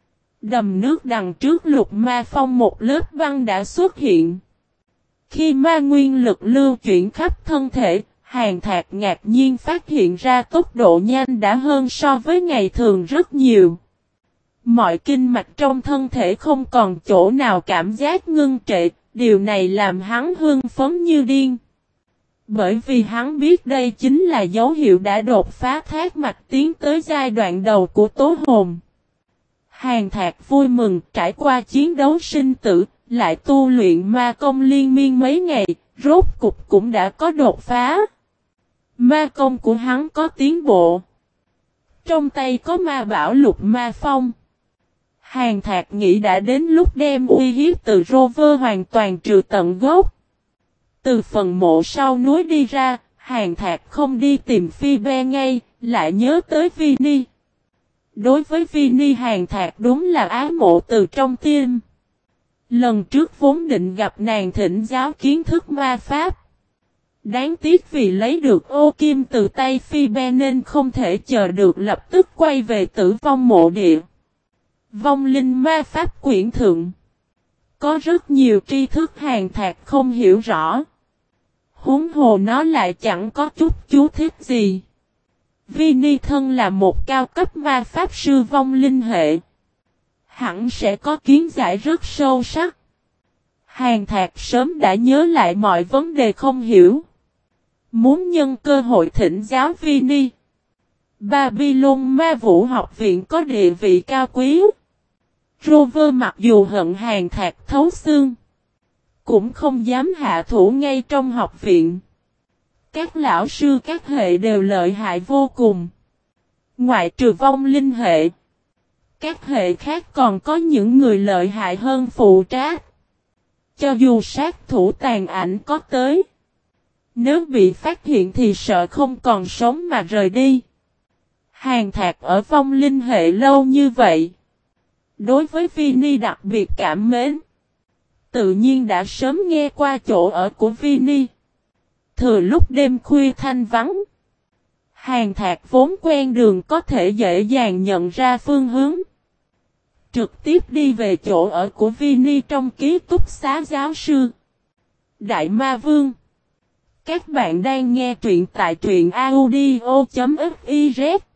A: Đầm nước đằng trước Lục Ma Phong một lớp băng đã xuất hiện. Khi ma nguyên lực lưu chuyển khắp thân thể, Hàn Thạc ngạc nhiên phát hiện ra tốc độ nhanh đã hơn so với ngày thường rất nhiều. Mọi kinh mạch trong thân thể không còn chỗ nào cảm giác ngưng trệ, điều này làm hắn hưng phấn như điên. Bởi vì hắn biết đây chính là dấu hiệu đã đột phá thác mạch tiến tới giai đoạn đầu của tố hồn. Hàn Thạc vui mừng trải qua chiến đấu sinh tử, lại tu luyện ma công liên miên mấy ngày, rốt cục cũng đã có đột phá. Ma công của hắn có tiến bộ. Trong tay có ma bảo Lục Ma Phong. Hàn Thạc nghĩ đã đến lúc đem uy hiếp từ Rover hoàn toàn trừ tận gốc. Từ phần mộ sau núi đi ra, Hàn Thạc không đi tìm Phi Be ngay, lại nhớ tới Vini. Đối với Vini Hàn Thạc đúng là ái mộ từ trong tim. Lần trước vốn định gặp nàng thỉnh giáo kiến thức ma pháp. Đáng tiếc vì lấy được ô kim từ tay Phi Be nên không thể chờ được lập tức quay về Tử Vong mộ địa. Vong linh ma pháp quyển thượng. Có rất nhiều tri thức Hàn Thạc không hiểu rõ. Huống hồ nó lại chẳng có chút chú thích gì. Vini thân là một cao cấp ma pháp sư vong linh hệ. Hẳn sẽ có kiến giải rất sâu sắc. Hàn Thạc sớm đã nhớ lại mọi vấn đề không hiểu. Muốn nhân cơ hội thỉnh giáo Vini. Babylon Ma Vũ học viện có địa vị cao quý. Rover mặc dù hận Hàn Thạc thấu xương, cũng không dám hạ thủ ngay trong học viện. Các lão sư các hệ đều lợi hại vô cùng. Ngoại trừ vong linh hệ, các hệ khác còn có những người lợi hại hơn phụ trách. Cho dù sát thủ tàn ảnh có tới, Nếu bị phát hiện thì sợ không còn sống mà rời đi. Hàn Thạc ở vong linh hệ lâu như vậy. Đối với Vini đặc biệt cảm mến. Tự nhiên đã sớm nghe qua chỗ ở của Vini. Thừa lúc đêm khuya thanh vắng. Hàn Thạc vốn quen đường có thể dễ dàng nhận ra phương hướng. Trực tiếp đi về chỗ ở của Vini trong ký túc xá giáo sư. Đại Ma Vương. Các bạn đang nghe truyện tại truyện audio.fiz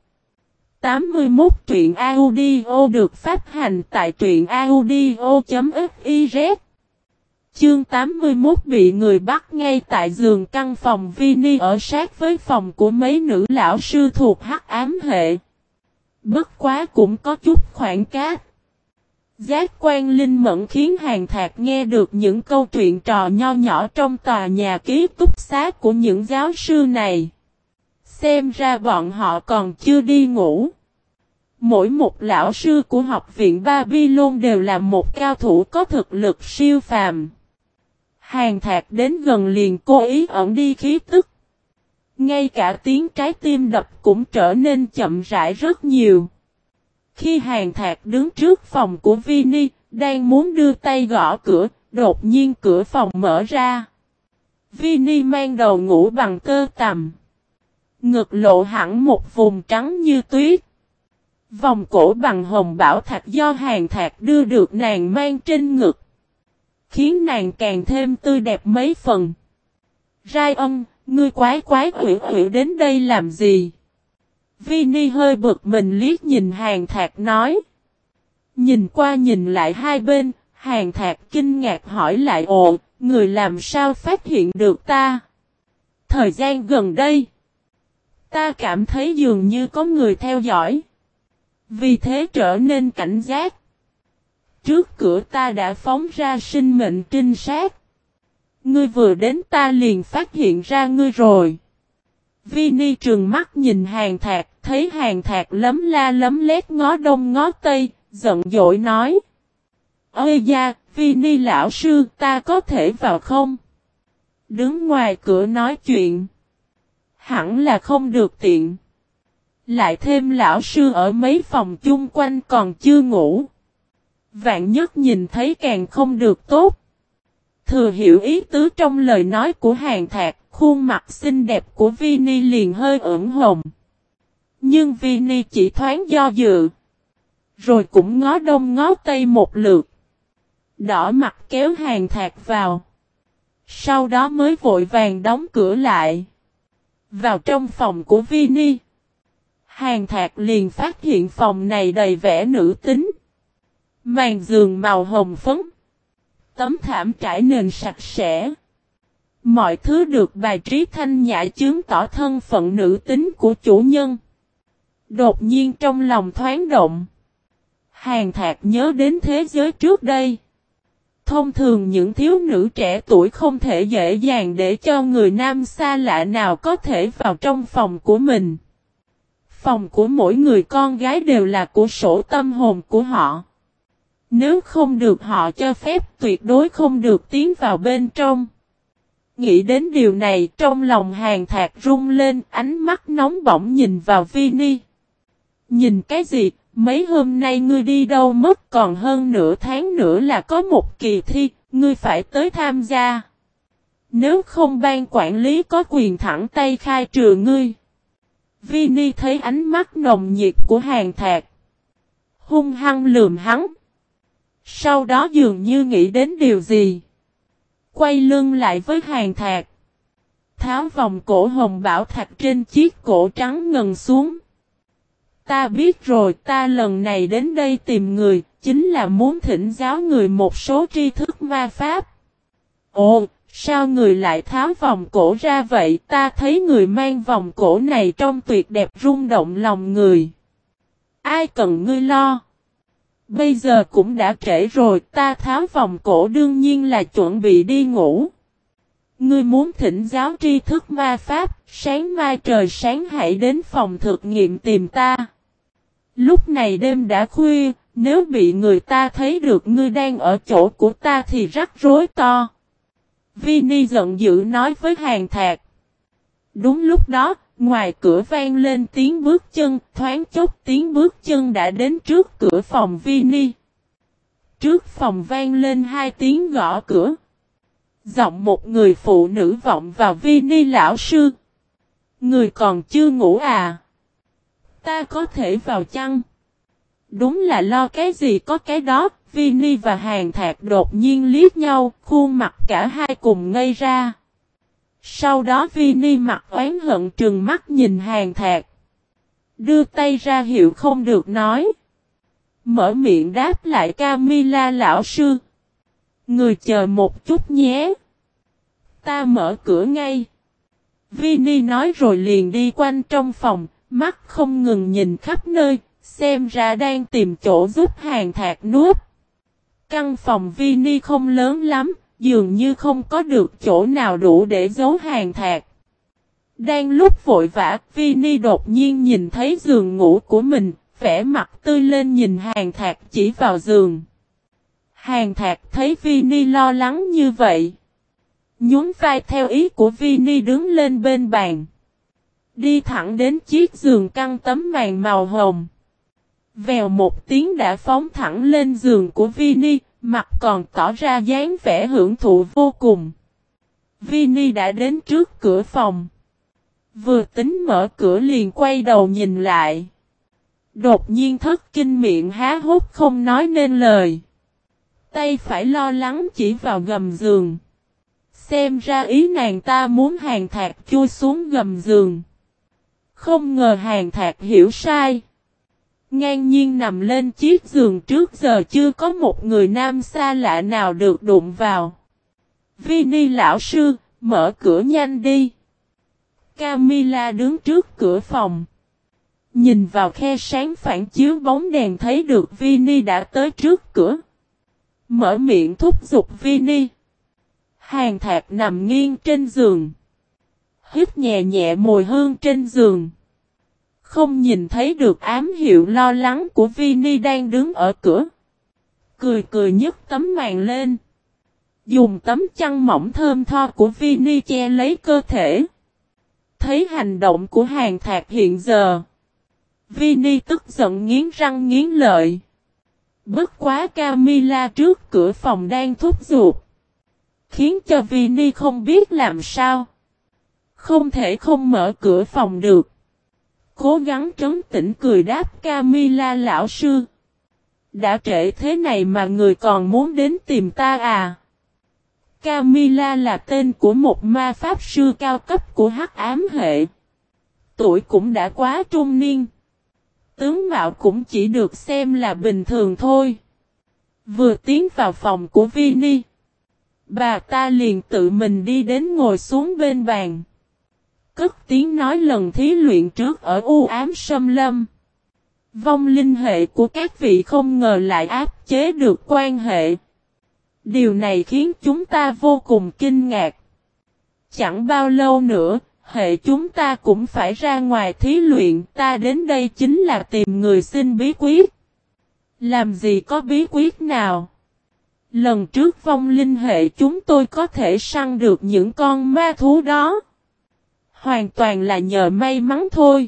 A: 81 truyện audio được phát hành tại truyện audio.fiz. Chương 81 bị người bắt ngay tại giường căn phòng Vini ở sát với phòng của mấy nữ lão sư thuộc hắc ám hệ. Bất quá cũng có chút khoảng cách. Giác quan linh mẫn khiến Hàn Thạc nghe được những câu chuyện trò nho nhỏ trong tòa nhà ký túc xá của những giáo sư này. Xem ra bọn họ còn chưa đi ngủ. Mỗi một lão sư của học viện Babylon đều là một cao thủ có thực lực siêu phàm. Hàn Thạc đến gần liền cố ý ẩn đi khí tức. Ngay cả tiếng trái tim đập cũng trở nên chậm rãi rất nhiều. Khi Hàn Thạc đứng trước phòng của Vini, đang muốn đưa tay gõ cửa, đột nhiên cửa phòng mở ra. Vini mang đầu ngủ bằng tơ tằm. Ngực lộ hẳn một vùng trắng như tuyết. Vòng cổ bằng hồng bảo thạch do Hàn Thạc đưa được nàng mang trên ngực. Khiến nàng càng thêm tươi đẹp mấy phần. Rai ân, ngươi quái quỷ đến đây làm gì? Vini hơi bực mình liếc nhìn Hàn Thạc nói. Nhìn qua nhìn lại hai bên, Hàn Thạc kinh ngạc hỏi lại ồ, người làm sao phát hiện được ta? Thời gian gần đây, ta cảm thấy dường như có người theo dõi. Vì thế trở nên cảnh giác. Trước cửa ta đã phóng ra sinh mệnh trinh sát. Ngươi vừa đến ta liền phát hiện ra ngươi rồi. Vini trừng mắt nhìn Hàn Thạc, thấy Hàn Thạc lấm la lấm lét ngó đông ngó tây, giận dỗi nói. Ơi da, Vini lão sư, ta có thể vào không? Đứng ngoài cửa nói chuyện. Hẳn là không được tiện. Lại thêm lão sư ở mấy phòng chung quanh còn chưa ngủ. Vạn nhất nhìn thấy càng không được tốt. Thừa hiểu ý tứ trong lời nói của Hàn Thạc, khuôn mặt xinh đẹp của Vini liền hơi ửng hồng. Nhưng Vini chỉ thoáng do dự. Rồi cũng ngó đông ngó tây một lượt. Đỏ mặt kéo Hàn Thạc vào. Sau đó mới vội vàng đóng cửa lại. Vào trong phòng của Vini. Hàn Thạc liền phát hiện phòng này đầy vẻ nữ tính. Màn giường màu hồng phấn. Tấm thảm trải nền sạch sẽ. Mọi thứ được bài trí thanh nhã chứng tỏ thân phận nữ tính của chủ nhân. Đột nhiên trong lòng thoáng động. Hàn Thạc nhớ đến thế giới trước đây. Thông thường những thiếu nữ trẻ tuổi không thể dễ dàng để cho người nam xa lạ nào có thể vào trong phòng của mình. Phòng của mỗi người con gái đều là của sổ tâm hồn của họ. Nếu không được họ cho phép tuyệt đối không được tiến vào bên trong. Nghĩ đến điều này trong lòng Hàn Thạc rung lên, ánh mắt nóng bỏng nhìn vào Vini. Nhìn cái gì, mấy hôm nay ngươi đi đâu mất, còn hơn nửa tháng nữa là có một kỳ thi, ngươi phải tới tham gia. Nếu không ban quản lý có quyền thẳng tay khai trừ ngươi. Vini thấy ánh mắt nồng nhiệt của Hàn Thạc. Hung hăng lườm hắn. Sau đó dường như nghĩ đến điều gì. Quay lưng lại với Hàn Thạc. Tháo vòng cổ hồng bảo thạch trên chiếc cổ trắng ngần xuống. Ta biết rồi, ta lần này đến đây tìm người, chính là muốn thỉnh giáo người một số tri thức ma pháp. Ồ, sao người lại tháo vòng cổ ra vậy? Ta thấy người mang vòng cổ này trông tuyệt đẹp rung động lòng người. Ai cần ngươi lo? Bây giờ cũng đã trễ rồi, ta tháo vòng cổ đương nhiên là chuẩn bị đi ngủ. Ngươi muốn thỉnh giáo tri thức ma pháp, sáng mai trời sáng hãy đến phòng thực nghiệm tìm ta. Lúc này đêm đã khuya, nếu bị người ta thấy được ngươi đang ở chỗ của ta thì rắc rối to. Vini giận dữ nói với Hàn Thạc. Đúng lúc đó, ngoài cửa vang lên tiếng bước chân, thoáng chốc tiếng bước chân đã đến trước cửa phòng Vini. Trước phòng vang lên 2 tiếng gõ cửa. Giọng một người phụ nữ vọng vào Vini lão sư. Người còn chưa ngủ à? Ta có thể vào chăng? Đúng là lo cái gì có cái đó, Vini và Hàn Thạc đột nhiên liếc nhau, khuôn mặt cả hai cùng ngây ra. Sau đó Vini mặt oán hận trừng mắt nhìn Hàn Thạc. Đưa tay ra hiệu không được nói. Mở miệng đáp lại Camilla lão sư. Người chờ một chút nhé. Ta mở cửa ngay. Vini nói rồi liền đi quanh trong phòng, mắt không ngừng nhìn khắp nơi, xem ra đang tìm chỗ giúp Hàn Thạc nuốt. Căn phòng Vini không lớn lắm, dường như không có được chỗ nào đủ để giấu Hàn Thạc. Đang lúc vội vã, Vini đột nhiên nhìn thấy giường ngủ của mình, vẻ mặt tươi lên nhìn Hàn Thạc chỉ vào giường. Hàn Thạc thấy Vini lo lắng như vậy. Nhún vai theo ý của Vini đứng lên bên bàn. Đi thẳng đến chiếc giường căng tấm màn màu hồng. Vèo một tiếng đã phóng thẳng lên giường của Vini, mặt còn tỏ ra dáng vẻ hưởng thụ vô cùng. Vini đã đến trước cửa phòng. Vừa tính mở cửa liền quay đầu nhìn lại. Đột nhiên thất kinh miệng há hốc không nói nên lời. Tay phải lo lắng chỉ vào gầm giường. Xem ra ý nàng ta muốn Hàn Thạc chui xuống gầm giường. Không ngờ Hàn Thạc hiểu sai. Ngang nhiên nằm lên chiếc giường trước giờ chưa có một người nam xa lạ nào được đụng vào. Vini lão sư, mở cửa nhanh đi. Camilla đứng trước cửa phòng. Nhìn vào khe sáng phản chiếu bóng đèn thấy được Vini đã tới trước cửa. Mở miệng thúc giục Vini. Hàn Thạc nằm nghiêng trên giường. Hít nhẹ nhẹ mùi hương trên giường. Không nhìn thấy được ám hiệu lo lắng của Vini đang đứng ở cửa. Cười cười nhấc tấm màn lên. Dùng tấm chăn mỏng thơm tho của Vini che lấy cơ thể. Thấy hành động của Hàn Thạc hiện giờ. Vini tức giận nghiến răng nghiến lợi. Bất quá Camilla trước cửa phòng đang thúc giục. Khiến cho Vini không biết làm sao. Không thể không mở cửa phòng được. Cố gắng trấn tĩnh cười đáp Camilla lão sư. Đã trễ thế này mà người còn muốn đến tìm ta à? Camilla là tên của một ma pháp sư cao cấp của Hắc Ám hệ. Tuổi cũng đã quá trung niên. Tướng mạo cũng chỉ được xem là bình thường thôi. Vừa tiến vào phòng của Vini, bà ta liền tự mình đi đến ngồi xuống bên bàn. Cất tiếng nói lần thí luyện trước ở u ám xâm lâm. Vong linh hệ của các vị không ngờ lại áp chế được quan hệ. Điều này khiến chúng ta vô cùng kinh ngạc. Chẳng bao lâu nữa, hệ chúng ta cũng phải ra ngoài thí luyện. Ta đến đây chính là tìm người xin bí quyết. Làm gì có bí quyết nào? Lần trước vong linh hệ chúng tôi có thể săn được những con ma thú đó. Hoàn toàn là nhờ may mắn thôi.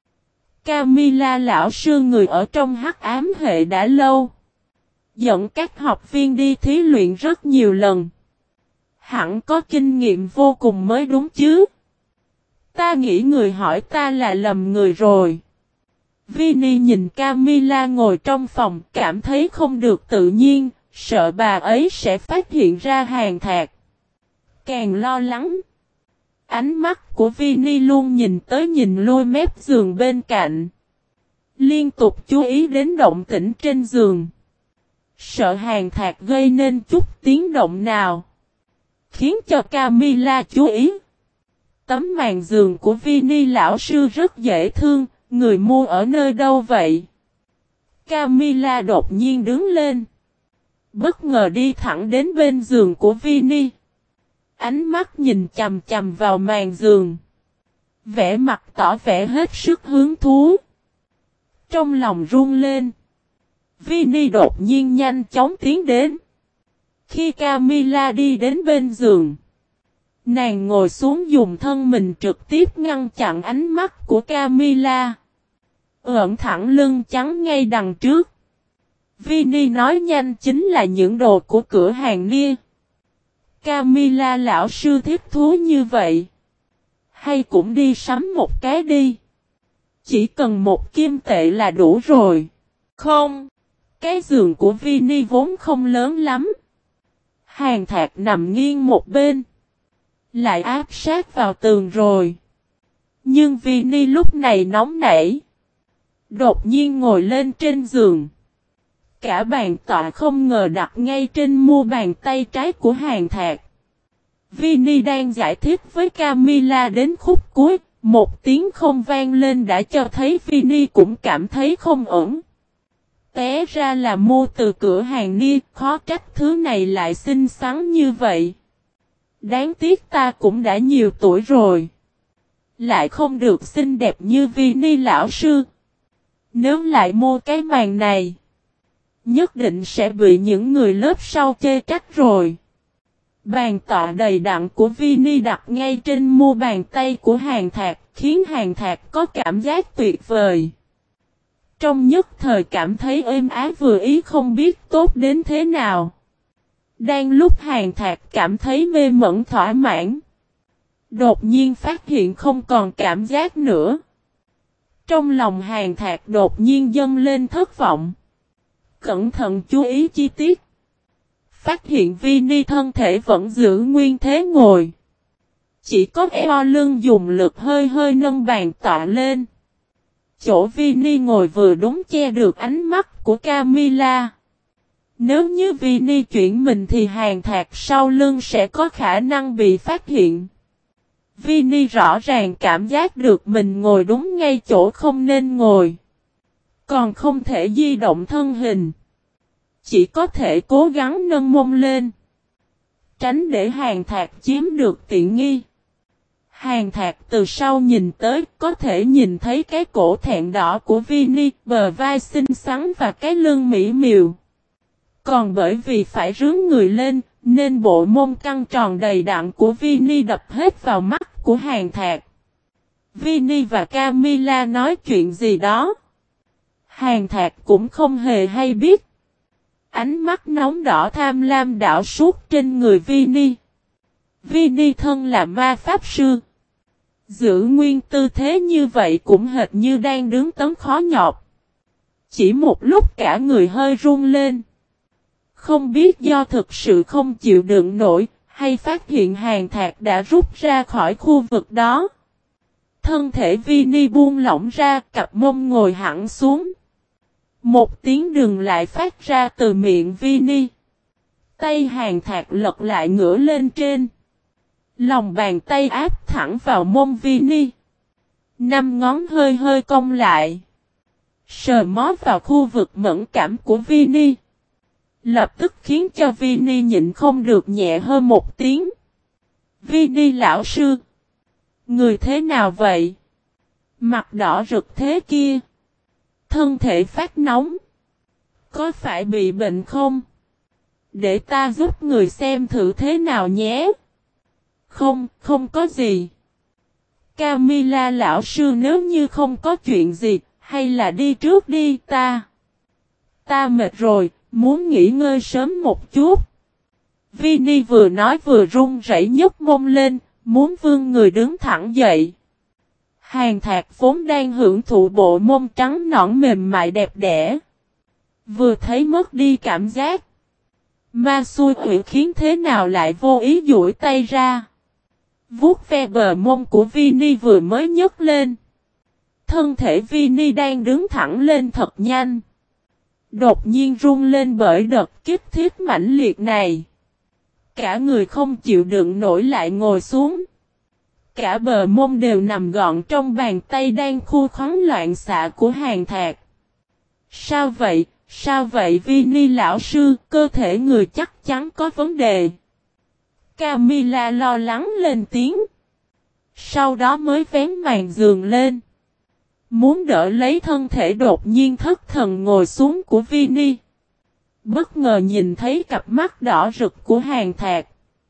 A: Camilla lão sư người ở trong Hắc Ám hệ đã lâu. Dẫn các học viên đi thí luyện rất nhiều lần. Hẳn có kinh nghiệm vô cùng mới đúng chứ. Ta nghĩ người hỏi ta là lầm người rồi. Vini nhìn Camilla ngồi trong phòng cảm thấy không được tự nhiên, sợ bà ấy sẽ phát hiện ra Hàn Thạc. Càng lo lắng. Ánh mắt của Vini luôn nhìn tới nhìn lui mép giường bên cạnh. Liên tục chú ý đến động tĩnh trên giường. Sợ Hàn Thạc gây nên chút tiếng động nào. Khiến cho Camilla chú ý. Tấm màn giường của Vini lão sư rất dễ thương. Người mua ở nơi đâu vậy? Camilla đột nhiên đứng lên. Bất ngờ đi thẳng đến bên giường của Vini. Ánh mắt nhìn chằm chằm vào màn giường. Vẻ mặt tỏ vẻ hết sức hứng thú. Trong lòng run lên. Vini đột nhiên nhanh chóng tiến đến. Khi Camilla đi đến bên giường. Nàng ngồi xuống dùng thân mình trực tiếp ngăn chặn ánh mắt của Camilla. Ưỡn thẳng lưng trắng ngay đằng trước. Vinny nói nhanh chính là những đồ của cửa hàng Nia. Camilla lão sư thích thú như vậy. Hay cũng đi sắm một cái đi. Chỉ cần một kim tệ là đủ rồi. Không. Cái giường của Vinny vốn không lớn lắm. Hàn Thạc nằm nghiêng một bên. Lại áp sát vào tường rồi. Nhưng Vinny lúc này nóng nảy. Đột nhiên ngồi lên trên giường. Cả bàn tọa không ngờ đặt ngay trên mu bàn tay trái của Hàn Thạc. Vinny đang giải thích với Camilla đến khúc cuối. Một tiếng không vang lên đã cho thấy Vinny cũng cảm thấy không ổn. Té ra là mua từ cửa hàng Nia, khó trách thứ này lại xinh xắn như vậy. Đáng tiếc ta cũng đã nhiều tuổi rồi. Lại không được xinh đẹp như Vinny lão sư. Nếu lại mua cái màn này, nhất định sẽ bị những người lớp sau chê trách rồi. Bàn tọa đầy đặn của Vinny đặt ngay trên mu bàn tay của Hàn Thạc, khiến Hàn Thạc có cảm giác tuyệt vời. Trong nhất thời cảm thấy êm ái vừa ý không biết tốt đến thế nào. Đang lúc Hàn Thạc cảm thấy mê mẩn thỏa mãn. Đột nhiên phát hiện không còn cảm giác nữa. Trong lòng Hàn Thạc đột nhiên dâng lên thất vọng. Cẩn thận chú ý chi tiết. Phát hiện Vinny thân thể vẫn giữ nguyên thế ngồi. Chỉ có eo lưng dùng lực hơi hơi nâng bàn tọa lên. Chỗ Vinny ngồi vừa đúng che được ánh mắt của Camilla. Nếu như Vinny chuyển mình thì Hàn Thạc sau lưng sẽ có khả năng bị phát hiện. Vinny rõ ràng cảm giác được mình ngồi đúng ngay chỗ không nên ngồi. Còn không thể di động thân hình. Chỉ có thể cố gắng nâng mông lên. Tránh để Hàn Thạc chiếm được tiện nghi. Hàn Thạc từ sau nhìn tới có thể nhìn thấy cái cổ thẹn đỏ của Vinny, bờ vai xinh xắn và cái lưng mỹ miều. Còn bởi vì phải rướn người lên, nên bộ mông căng tròn đầy đặn của Vinny đập hết vào mắt của Hàn Thạc. Vinny và Camilla nói chuyện gì đó. Hàn Thạc cũng không hề hay biết. Ánh mắt nóng đỏ tham lam đảo suốt trên người Vinny. Vinny thân là ma pháp sư. Giữ nguyên tư thế như vậy cũng hệt như đang đứng tấn khó nhọc. Chỉ một lúc cả người hơi run lên. Không biết do thực sự không chịu đựng nổi, hay phát hiện Hàn Thạc đã rút ra khỏi khu vực đó. Thân thể Vinny buông lỏng ra, cặp mông ngồi hẳn xuống. Một tiếng đừng lại phát ra từ miệng Vinny. Tay Hàn Thạc lật lại ngửa lên trên. Lòng bàn tay áp thẳng vào mông Vinny. 5 ngón hơi hơi cong lại. Sờ mó vào khu vực mẫn cảm của Vinny. Lập tức khiến cho Vinny nhịn không được nhẹ hơn một tiếng. Vinny lão sư. Người thế nào vậy? Mặt đỏ rực thế kia. Thân thể phát nóng. Có phải bị bệnh không? Để ta giúp người xem thử thế nào nhé. Không, không có gì. Camilla lão sư nếu như không có chuyện gì, hay là đi trước đi Ta mệt rồi, muốn nghỉ ngơi sớm một chút. Vinny vừa nói vừa run rẩy nhấc mông lên, muốn vươn người đứng thẳng dậy. Hàn Thạc vốn đang hưởng thụ bộ mông trắng nõn mềm mại đẹp đẽ. Vừa thấy mất đi cảm giác. Ma xui quỷ khiến thế nào lại vô ý duỗi tay ra. Vuốt ve bờ mông của Vinny vừa mới nhấc lên. Thân thể Vinny đang đứng thẳng lên thật nhanh. Đột nhiên run lên bởi đợt kích thích mãnh liệt này. Cả người không chịu đựng nổi lại ngồi xuống. Cả bờ mông đều nằm gọn trong bàn tay đang khu khoắn loạn xạ của Hàn Thạc. Sao vậy? Sao vậy Vinny lão sư? Cơ thể người chắc chắn có vấn đề. Camilla lo lắng lên tiếng. Sau đó mới vén màn giường lên. Muốn đỡ lấy thân thể đột nhiên thất thần ngồi xuống của Vinny. Bất ngờ nhìn thấy cặp mắt đỏ rực của Hàn Thạc.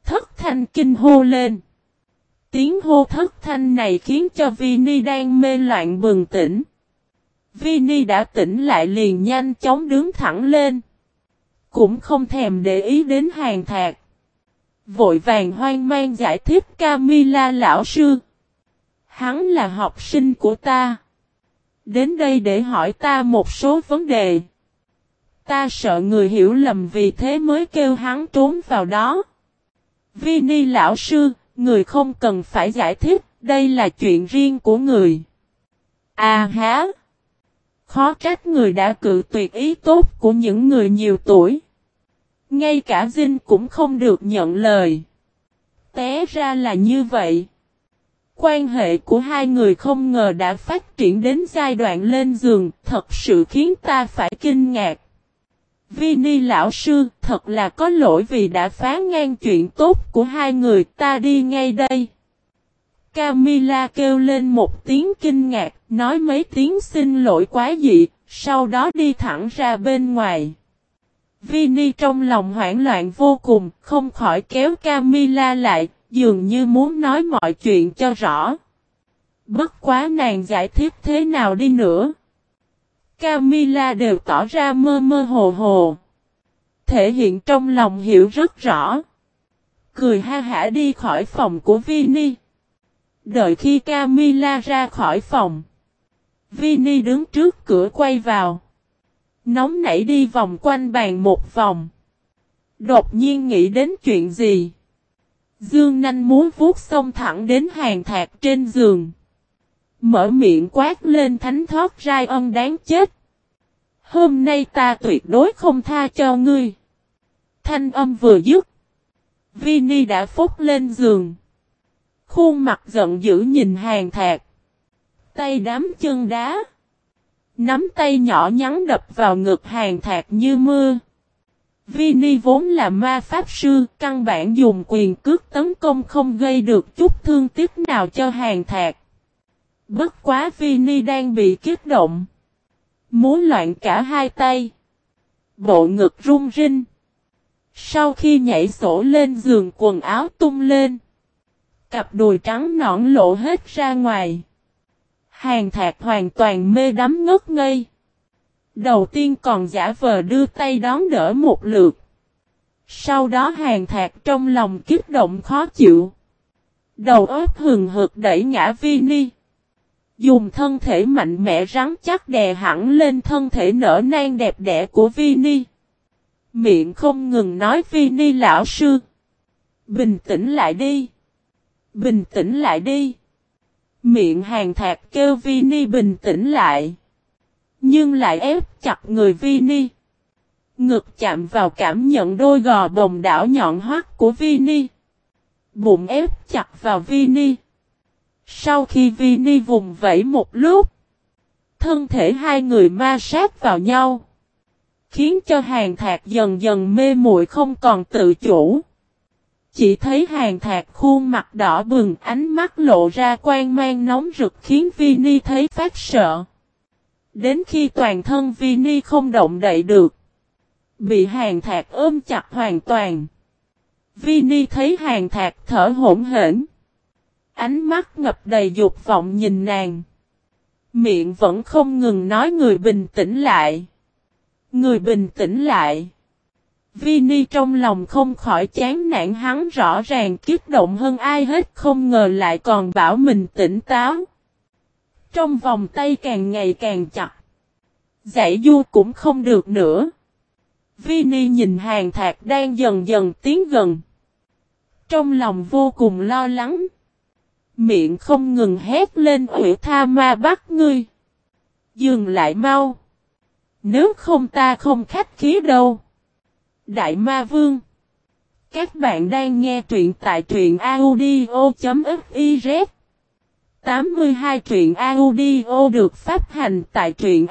A: Thất thanh kinh hô lên. Tiếng hô thất thanh này khiến cho Vini đang mê loạn bừng tỉnh. Vini đã tỉnh lại liền nhanh chóng đứng thẳng lên. Cũng không thèm để ý đến Hàn Thạc. Vội vàng hoang mang giải thích Camilla lão sư. Hắn là học sinh của ta. Đến đây để hỏi ta một số vấn đề. Ta sợ người hiểu lầm vì thế mới kêu hắn trốn vào đó. Vini lão sư, người không cần phải giải thích, đây là chuyện riêng của người. À há! Khó trách người đã cự tuyệt ý tốt của những người nhiều tuổi. Ngay cả Dinh cũng không được nhận lời. Té ra là như vậy. Quan hệ của hai người không ngờ đã phát triển đến giai đoạn lên giường, thật sự khiến ta phải kinh ngạc. Vini lão sư, thật là có lỗi vì đã phá ngang chuyện tốt của hai người, ta đi ngay đây. Camilla kêu lên một tiếng kinh ngạc, nói mấy tiếng xin lỗi quá dị, sau đó đi thẳng ra bên ngoài. Vini trong lòng hoảng loạn vô cùng, không khỏi kéo Camilla lại, dường như muốn nói mọi chuyện cho rõ. Bất quá nàng giải thích thế nào đi nữa. Camilla đều tỏ ra mơ mơ hồ hồ. Thể hiện trong lòng hiểu rất rõ. Cười ha hả đi khỏi phòng của Vini. Đợi khi Camilla ra khỏi phòng. Vini đứng trước cửa quay vào. Nóng nảy đi vòng quanh bàn một vòng. Đột nhiên nghĩ đến chuyện gì. Dương nanh muốn vuốt xông thẳng đến Hàn Thạc trên giường. Mở miệng quát lên thánh thoát rai ân đáng chết. Hôm nay ta tuyệt đối không tha cho ngươi. Thanh âm vừa dứt. Vini đã phúc lên giường. Khuôn mặt giận dữ nhìn Hàn Thạc. Tay đám chân đá. Nắm tay nhỏ nhắn đập vào ngực Hàn Thạc như mưa. Vini vốn là ma pháp sư, căn bản dùng quyền cước tấn công không gây được chút thương tiếc nào cho Hàn Thạc. Bất quá Vini đang bị kích động. Múa loạn cả hai tay. Bộ ngực rung rinh. Sau khi nhảy sổ lên giường quần áo tung lên. Cặp đùi trắng nõn lộ hết ra ngoài. Hàn Thạc hoàn toàn mê đắm ngất ngây. Đầu tiên còn giả vờ đưa tay đón đỡ một lượt. Sau đó Hàn Thạc trong lòng kích động khó chịu. Đầu óc hừng hực đẩy ngã Vini. Dùng thân thể mạnh mẽ rắn chắc đè hẳn lên thân thể nở nang đẹp đẽ của Vini. Miệng không ngừng nói Vini lão sư. Bình tĩnh lại đi. Bình tĩnh lại đi. Miệng Hàn Thạc kêu Vini bình tĩnh lại. Nhưng lại ép chặt người Vini. Ngực chạm vào cảm nhận đôi gò bồng đảo nhọn hoắt của Vini. Bụng ép chặt vào Vini. Sau khi Vini vùng vẫy một lúc. Thân thể hai người ma sát vào nhau. Khiến cho Hàn Thạc dần dần mê muội không còn tự chủ. Chỉ thấy Hàn Thạc khuôn mặt đỏ bừng, ánh mắt lộ ra quang mang nóng rực khiến Vini thấy phát sợ. Đến khi toàn thân Vini không động đậy được. Bị Hàn Thạc ôm chặt hoàn toàn. Vini thấy Hàn Thạc thở hổn hển. Ánh mắt ngập đầy dục vọng nhìn nàng. Miệng vẫn không ngừng nói người bình tĩnh lại. Người bình tĩnh lại. Vini trong lòng không khỏi chán nản, hắn rõ ràng kích động hơn ai hết, không ngờ lại còn bảo mình tỉnh táo. Trong vòng tay càng ngày càng chặt. Giãy du cũng không được nữa. Vini nhìn Hàn Thạc đang dần dần tiến gần. Trong lòng vô cùng lo lắng. Miệng không ngừng hét lên Ủy Tha Ma bắt ngươi. Dừng lại mau. Nếu không ta không khách khí đâu. Đại Ma Vương. Các bạn đang nghe truyện tại truyện audio.fiz. 82 truyện audio được phát hành tại truyện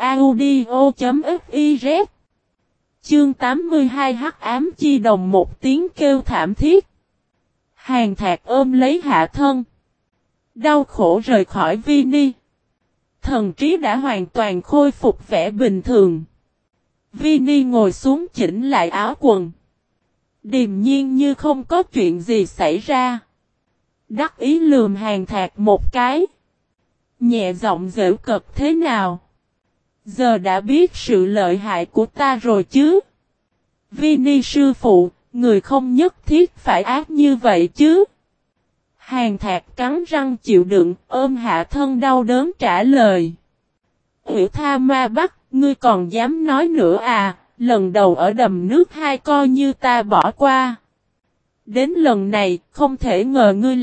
A: audio.fiz. Chương 82 Hắc ám chi đồng, một tiếng kêu thảm thiết. Hàn Thạc ôm lấy hạ thân. Đau khổ rời khỏi Vini. Thần trí đã hoàn toàn khôi phục vẻ bình thường. Vini ngồi xuống chỉnh lại áo quần. Điềm nhiên như không có chuyện gì xảy ra. Đắc ý lườm Hàn Thạc một cái. Nhẹ giọng giễu cợt thế nào? Giờ đã biết sự lợi hại của ta rồi chứ? Vini sư phụ, người không nhất thiết phải ác như vậy chứ? Hàn Thạc cắn răng chịu đựng, ôm hạ thân đau đớn trả lời. Ủy Tha Ma Bắc, ngươi còn dám nói nữa à? Lần đầu ở đầm nước hai coi như ta bỏ qua. Đến lần này, không thể ngờ ngươi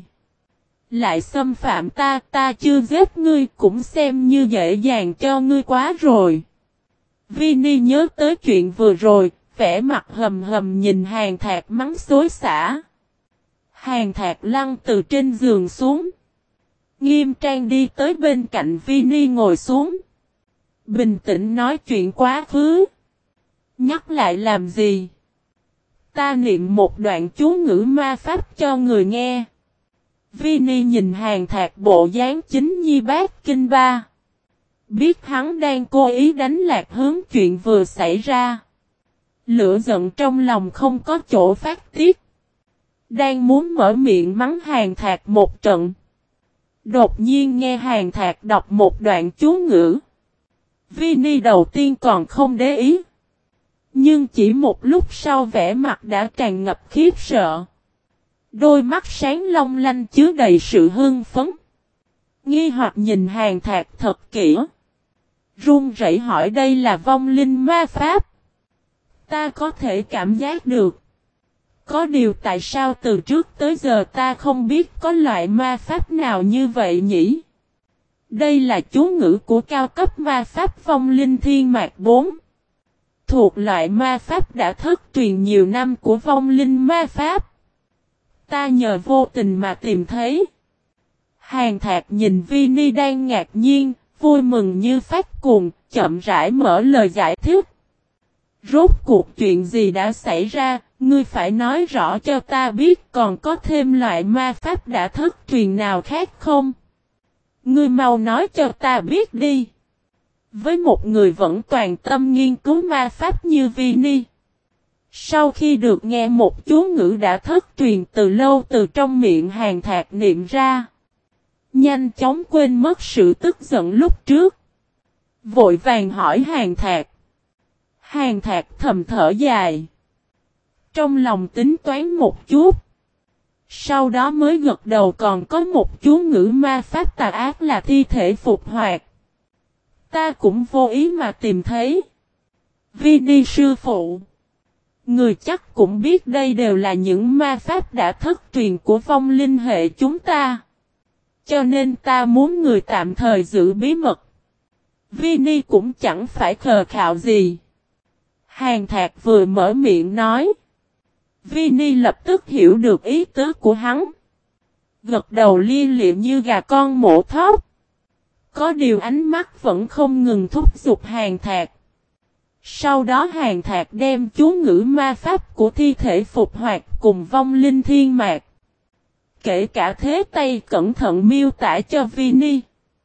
A: lại xâm phạm ta, ta chưa giết ngươi cũng xem như dễ dàng cho ngươi quá rồi. Vini nhớ tới chuyện vừa rồi, vẻ mặt hầm hầm nhìn Hàn Thạc mắng xối xả. Hàn Thạc lăn từ trên giường xuống. Nghiêm trang đi tới bên cạnh Vini ngồi xuống. Bình tĩnh nói chuyện quá khứ. Nhắc lại làm gì? Ta niệm một đoạn chú ngữ ma pháp cho người nghe. Vini nhìn Hàn Thạc bộ dáng chính nhi bát kinh ba. Biết hắn đang cố ý đánh lạc hướng chuyện vừa xảy ra. Lửa giận trong lòng không có chỗ phát tiết. Đang muốn mở miệng mắng Hàn Thạc một trận. Đột nhiên nghe Hàn Thạc đọc một đoạn chú ngữ. Vini đầu tiên còn không để ý. Nhưng chỉ một lúc sau vẻ mặt đã tràn ngập khiếp sợ. Đôi mắt sáng long lanh chứa đầy sự hưng phấn. Nghi hoặc nhìn Hàn Thạc thật kỹ. Run rẩy hỏi đây là vong linh ma pháp. Ta có thể cảm giác được. Có điều tại sao từ trước tới giờ ta không biết có loại ma pháp nào như vậy nhỉ? Đây là chú ngữ của cao cấp ma pháp vong linh thiên mạc 4. Thuộc loại ma pháp đã thất truyền nhiều năm của vong linh ma pháp. Ta nhờ vô tình mà tìm thấy. Hàn Thạc nhìn Vini đang ngạc nhiên, vui mừng như phát cuồng, chậm rãi mở lời giải thích. Rốt cuộc chuyện gì đã xảy ra, ngươi phải nói rõ cho ta biết còn có thêm loại ma pháp đã thất truyền nào khác không? Ngươi mau nói cho ta biết đi. Với một người vẫn toàn tâm nghiên cứu ma pháp như Vini. Sau khi được nghe một chú ngữ đã thất truyền từ lâu từ trong miệng Hàn Thạc niệm ra. Nhanh chóng quên mất sự tức giận lúc trước. Vội vàng hỏi Hàn Thạc. Hàn Thạc thầm thở dài. Trong lòng tính toán một chút. Sau đó mới gật đầu còn có một chú ngữ ma pháp tà ác là thi thể phục hoạt. Ta cũng vô ý mà tìm thấy. Vini sư phụ. Người chắc cũng biết đây đều là những ma pháp đã thất truyền của vong linh hệ chúng ta. Cho nên ta muốn người tạm thời giữ bí mật. Vini cũng chẳng phải khờ khạo gì. Hàn Thạc vừa mở miệng nói. Vini lập tức hiểu được ý tứ của hắn. Gật đầu lia lịa như gà con mổ thóc. Có điều ánh mắt vẫn không ngừng thúc giục Hàn Thạc. Sau đó Hàn Thạc đem chú ngữ ma pháp của thi thể phục hoạt cùng vong linh thiên mạc. Kể cả thế tay cẩn thận miêu tả cho Vini.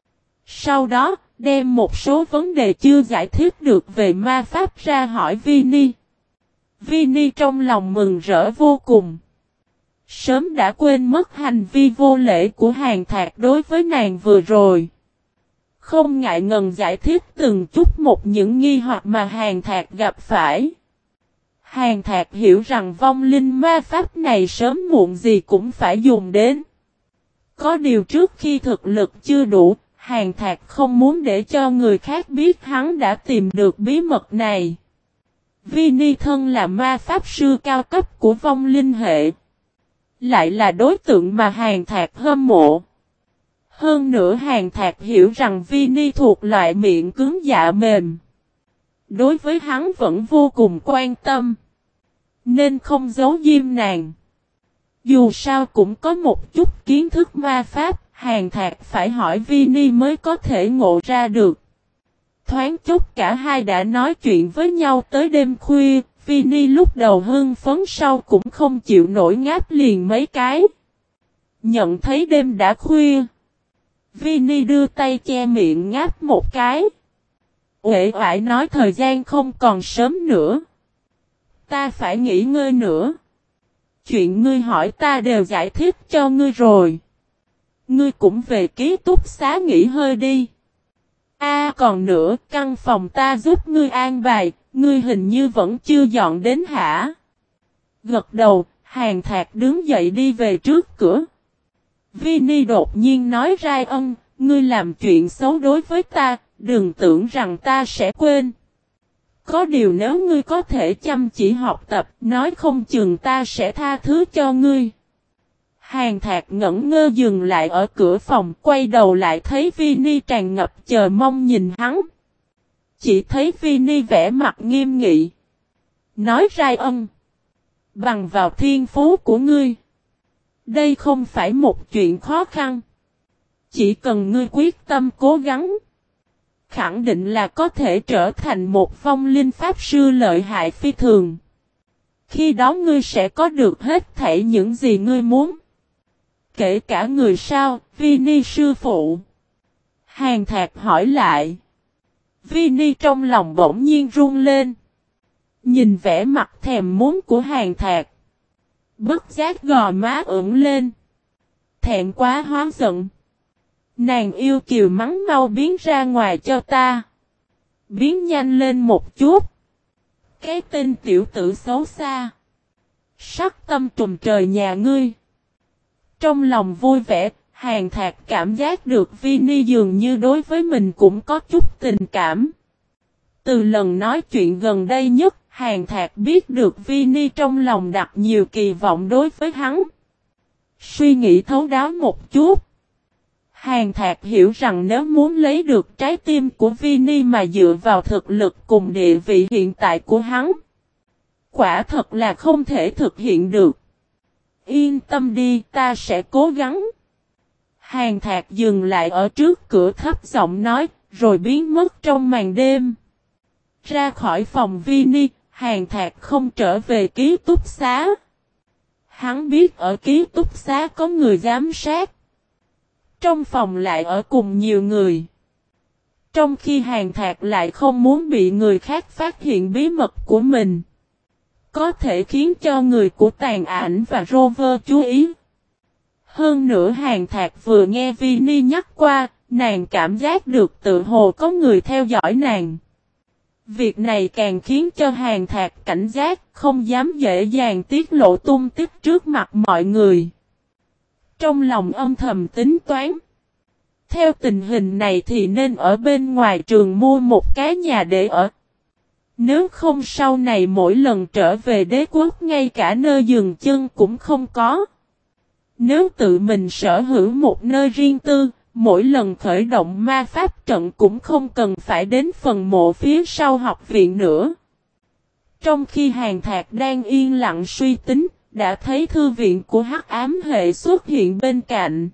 A: Sau đó, đem một số vấn đề chưa giải thích được về ma pháp ra hỏi Vini. Vini trong lòng mừng rỡ vô cùng. Sớm đã quên mất hành vi vô lễ của Hàn Thạc đối với nàng vừa rồi. Không ngại ngần giải thích từng chút một những nghi hoặc mà Hàn Thạc gặp phải. Hàn Thạc hiểu rằng vong linh ma pháp này sớm muộn gì cũng phải dùng đến. Có điều trước khi thực lực chưa đủ, Hàn Thạc không muốn để cho người khác biết hắn đã tìm được bí mật này. Vini thân là ma pháp sư cao cấp của vong linh hệ. Lại là đối tượng mà Hàn Thạc hâm mộ. Hơn nữa Hàn Thạc hiểu rằng Vini thuộc loại miệng cứng dạ mềm. Đối với hắn vẫn vô cùng quan tâm. Nên không giấu diêm nàng. Dù sao cũng có một chút kiến thức ma pháp, Hàn Thạc phải hỏi Vini mới có thể ngộ ra được. Thoáng chốc cả hai đã nói chuyện với nhau tới đêm khuya, Vini lúc đầu hưng phấn sau cũng không chịu nổi ngáp liền mấy cái. Nhận thấy đêm đã khuya. Vini đưa tay che miệng ngáp một cái. Uể oải nói thời gian không còn sớm nữa. Ta phải nghỉ ngơi nữa. Chuyện ngươi hỏi ta đều giải thích cho ngươi rồi. Ngươi cũng về ký túc xá nghỉ hơi đi. Còn nữa, căn phòng ta giúp ngươi an bài, ngươi hình như vẫn chưa dọn đến hả? Gật đầu, Hàn Thạc đứng dậy đi về trước cửa. Vini đột nhiên nói ra ngươi làm chuyện xấu đối với ta, đừng tưởng rằng ta sẽ quên. Có điều nếu ngươi có thể chăm chỉ học tập, nói không chừng ta sẽ tha thứ cho ngươi. Hàn Thạc ngẩn ngơ dừng lại ở cửa phòng, quay đầu lại thấy Vini tràn ngập chờ mong nhìn hắn. Chỉ thấy Vini vẻ mặt nghiêm nghị. Nói ra bằng vào thiên phú của ngươi. Đây không phải một chuyện khó khăn. Chỉ cần ngươi quyết tâm cố gắng. Khẳng định là có thể trở thành một vong linh pháp sư lợi hại phi thường. Khi đó ngươi sẽ có được hết thảy những gì ngươi muốn. Kể cả người sao, Vini sư phụ. Hàn Thạc hỏi lại. Vini trong lòng bỗng nhiên run lên. Nhìn vẻ mặt thèm muốn của Hàn Thạc. Bất giác gò má ửng lên. Thẹn quá hóa giận. Nàng yêu kiều mắng mau biến ra ngoài cho ta. Biến nhanh lên một chút. Cái tên tiểu tử xấu xa. Sắc tâm trùm trời nhà ngươi. Trong lòng vui vẻ, Hàn Thạc cảm giác được Vini dường như đối với mình cũng có chút tình cảm. Từ lần nói chuyện gần đây nhất, Hàn Thạc biết được Vini trong lòng đặt nhiều kỳ vọng đối với hắn. Suy nghĩ thấu đáo một chút. Hàn Thạc hiểu rằng nếu muốn lấy được trái tim của Vini mà dựa vào thực lực cùng địa vị hiện tại của hắn, quả thật là không thể thực hiện được. Yên tâm đi, ta sẽ cố gắng. Hàn Thạc dừng lại ở trước cửa thấp giọng nói, rồi biến mất trong màn đêm. Ra khỏi phòng Vini, Hàn Thạc không trở về ký túc xá. Hắn biết ở ký túc xá có người giám sát. Trong phòng lại ở cùng nhiều người. Trong khi Hàn Thạc lại không muốn bị người khác phát hiện bí mật của mình. Có thể khiến cho người của Tàn Ảnh và Rover chú ý. Hơn nữa Hàn Thạc vừa nghe Vini nhắc qua, nàng cảm giác được tự hồ có người theo dõi nàng. Việc này càng khiến cho Hàn Thạc cảnh giác, không dám dễ dàng tiết lộ tung tích trước mặt mọi người. Trong lòng âm thầm tính toán. Theo tình hình này thì nên ở bên ngoài trường mua một cái nhà để ở. Nếu không sau này mỗi lần trở về đế quốc ngay cả nơi dừng chân cũng không có. Nếu tự mình sở hữu một nơi riêng tư, mỗi lần khởi động ma pháp trận cũng không cần phải đến phần mộ phía sau học viện nữa. Trong khi Hàn Thạc đang yên lặng suy tính, đã thấy thư viện của Hắc Ám Hệ xuất hiện bên cạnh.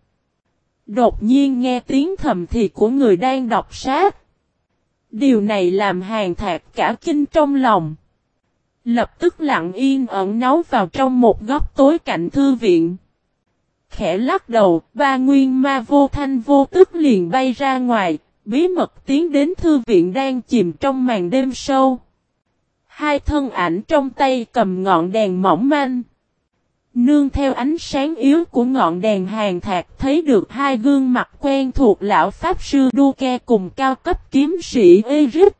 A: Đột nhiên nghe tiếng thầm thì của người đang đọc sách. Điều này làm Hàn Thạc cả kinh trong lòng. Lập tức lặng yên ẩn náu vào trong một góc tối cạnh thư viện. Khẽ lắc đầu, ba nguyên ma vô thanh vô tức liền bay ra ngoài, bí mật tiến đến thư viện đang chìm trong màn đêm sâu. Hai thân ảnh trong tay cầm ngọn đèn mỏng manh. Nương theo ánh sáng yếu của ngọn đèn Hàn Thạc thấy được hai gương mặt quen thuộc lão pháp sư Duke cùng cao cấp kiếm sĩ Eric.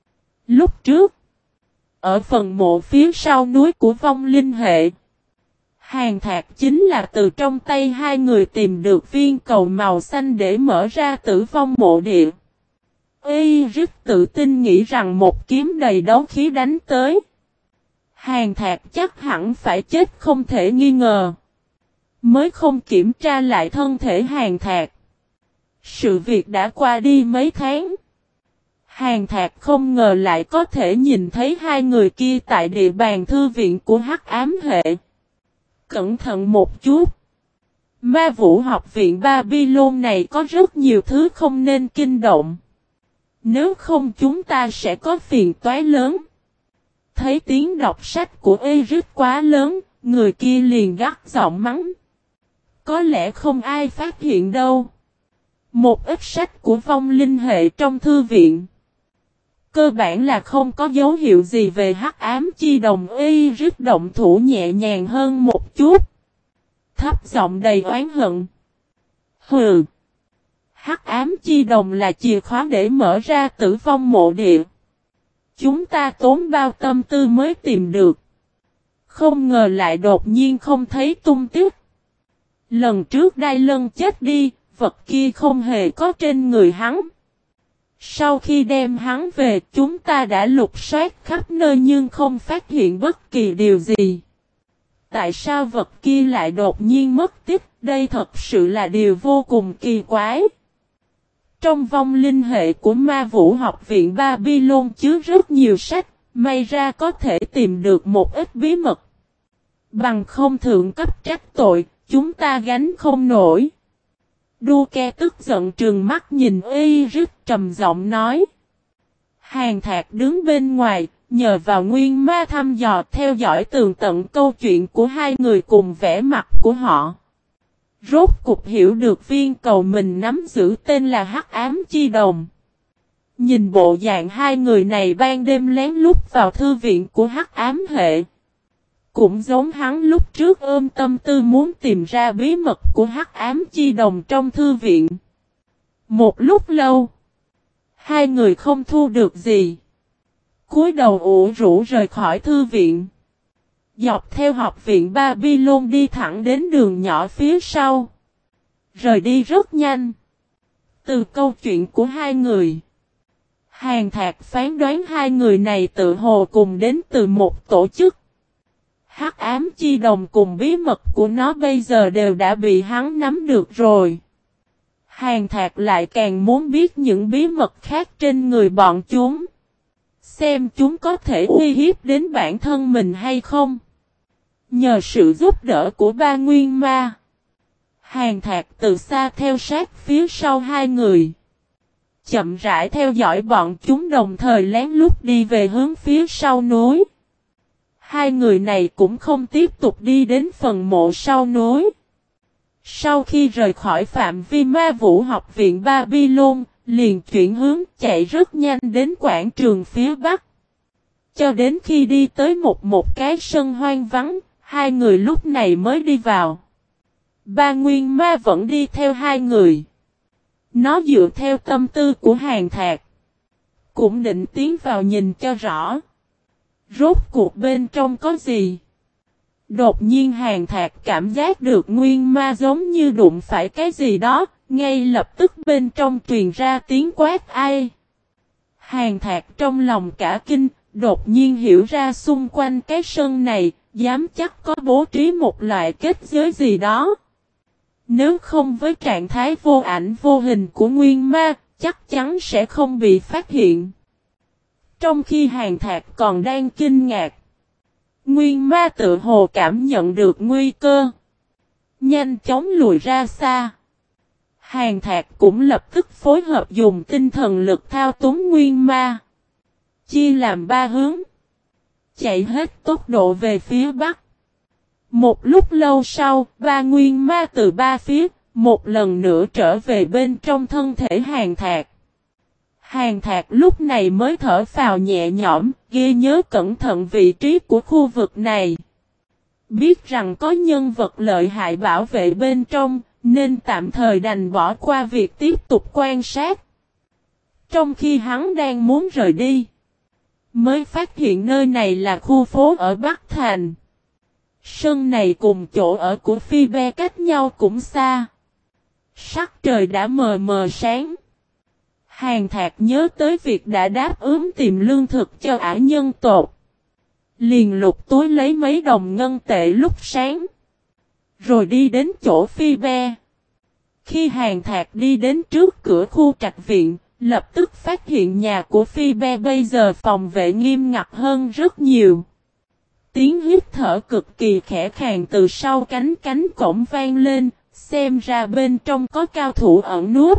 A: Lúc trước, ở phần mộ phía sau núi của vong linh hệ, Hàn Thạc chính là từ trong tay hai người tìm được viên cầu màu xanh để mở ra tử vong mộ địa. Eric tự tin nghĩ rằng một kiếm đầy đấu khí đánh tới. Hàn Thạc chắc hẳn phải chết không thể nghi ngờ. Mới không kiểm tra lại thân thể Hàn Thạc. Sự việc đã qua đi mấy tháng. Hàn Thạc không ngờ lại có thể nhìn thấy hai người kia tại địa bàn thư viện của Hắc Ám Hệ. Cẩn thận một chút. Ma Vũ học viện Babylon này có rất nhiều thứ không nên kinh động. Nếu không chúng ta sẽ có phiền toái lớn. Thấy tiếng đọc sách của Eric quá lớn, người kia liền gắt giọng mắng. Có lẽ không ai phát hiện đâu. Một ít sách của vong linh hệ trong thư viện. Cơ bản là không có dấu hiệu gì về hắc ám chi đồng. Iris động thủ nhẹ nhàng hơn một chút. Thấp giọng đầy oán hận. Hừ. Hắc ám chi đồng là chìa khóa để mở ra tử vong mộ địa. Chúng ta tốn bao tâm tư mới tìm được. Không ngờ lại đột nhiên không thấy tung tích. Lần trước Đai Lân chết đi, vật kia không hề có trên người hắn. Sau khi đem hắn về, chúng ta đã lục soát khắp nơi nhưng không phát hiện bất kỳ điều gì. Tại sao vật kia lại đột nhiên mất tích? Đây thật sự là điều vô cùng kỳ quái. Trong vong linh hệ của Ma Vũ Học viện Babylon chứa rất nhiều sách, may ra có thể tìm được một ít bí mật. Bằng không thượng cấp trách tội, chúng ta gánh không nổi. Duke tức giận trừng mắt nhìn Iris trầm giọng nói. Hàn Thạc đứng bên ngoài, nhờ vào nguyên ma thăm dò theo dõi tường tận câu chuyện của hai người cùng vẻ mặt của họ. Rốt cục hiểu được viên cầu mình nắm giữ tên là Hắc Ám Chi Đồng. Nhìn bộ dạng hai người này ban đêm lén lút vào thư viện của Hắc Ám Hệ. Cũng giống hắn lúc trước ôm tâm tư muốn tìm ra bí mật của Hắc Ám Chi Đồng trong thư viện. Một lúc lâu, hai người không thu được gì. Cúi đầu ủ rũ rời khỏi thư viện. Dọc theo học viện Babylon đi thẳng đến đường nhỏ phía sau. Rời đi rất nhanh. Từ câu chuyện của hai người, Hàn Thạc phán đoán hai người này tự hồ cùng đến từ một tổ chức. Hắc ám chi đồng cùng bí mật của nó bây giờ đều đã bị hắn nắm được rồi. Hàn Thạc lại càng muốn biết những bí mật khác trên người bọn chúng. Xem chúng có thể uy hiếp đến bản thân mình hay không. Nhờ sự giúp đỡ của ba nguyên ma, Hàn Thạc từ xa theo sát phía sau hai người. Chậm rãi theo dõi bọn chúng đồng thời lén lút đi về hướng phía sau núi. Hai người này cũng không tiếp tục đi đến phần mộ sau núi. Sau khi rời khỏi phạm vi Ma Vũ Học viện Babylon, liền chuyển hướng chạy rất nhanh đến quảng trường phía bắc. Cho đến khi đi tới một cái sân hoang vắng, hai người lúc này mới đi vào. Ba nguyên ma vẫn đi theo hai người. Nó dựa theo tâm tư của Hàn Thạc, cũng định tiến vào nhìn cho rõ. Rốt cuộc bên trong có gì? Đột nhiên Hàn Thạc cảm giác được nguyên ma giống như đụng phải cái gì đó, ngay lập tức bên trong truyền ra tiếng quát ai. Hàn Thạc trong lòng cả kinh, đột nhiên hiểu ra xung quanh cái sân này, dám chắc có bố trí một loại kết giới gì đó. Nếu không với trạng thái vô ảnh vô hình của nguyên ma, chắc chắn sẽ không bị phát hiện. Trong khi Hàn Thạc còn đang kinh ngạc, nguyên ma tự hồ cảm nhận được nguy cơ, nhanh chóng lùi ra xa. Hàn Thạc cũng lập tức phối hợp dùng tinh thần lực thao túng nguyên ma, chia làm ba hướng, chạy hết tốc độ về phía bắc. Một lúc lâu sau, ba nguyên ma từ ba phía, một lần nữa trở về bên trong thân thể Hàn Thạc. Hàn Thạc lúc này mới thở phào nhẹ nhõm, ghi nhớ cẩn thận vị trí của khu vực này. Biết rằng có nhân vật lợi hại bảo vệ bên trong, nên tạm thời đành bỏ qua việc tiếp tục quan sát. Trong khi hắn đang muốn rời đi, mới phát hiện nơi này là khu phố ở Bắc Thành. Sân này cùng chỗ ở của Phi Be cách nhau cũng xa. Sắc trời đã mờ mờ sáng. Hàn Thạc nhớ tới việc đã đáp ứng tìm lương thực cho ả nhân tộc. Liền lục túi lấy mấy đồng ngân tệ lúc sáng. Rồi đi đến chỗ Phi Be. Khi Hàn Thạc đi đến trước cửa khu trạch viện, lập tức phát hiện nhà của Phi Be bây giờ phòng vệ nghiêm ngặt hơn rất nhiều. Tiếng hít thở cực kỳ khẽ khàng từ sau cánh cổng vang lên, xem ra bên trong có cao thủ ẩn núp.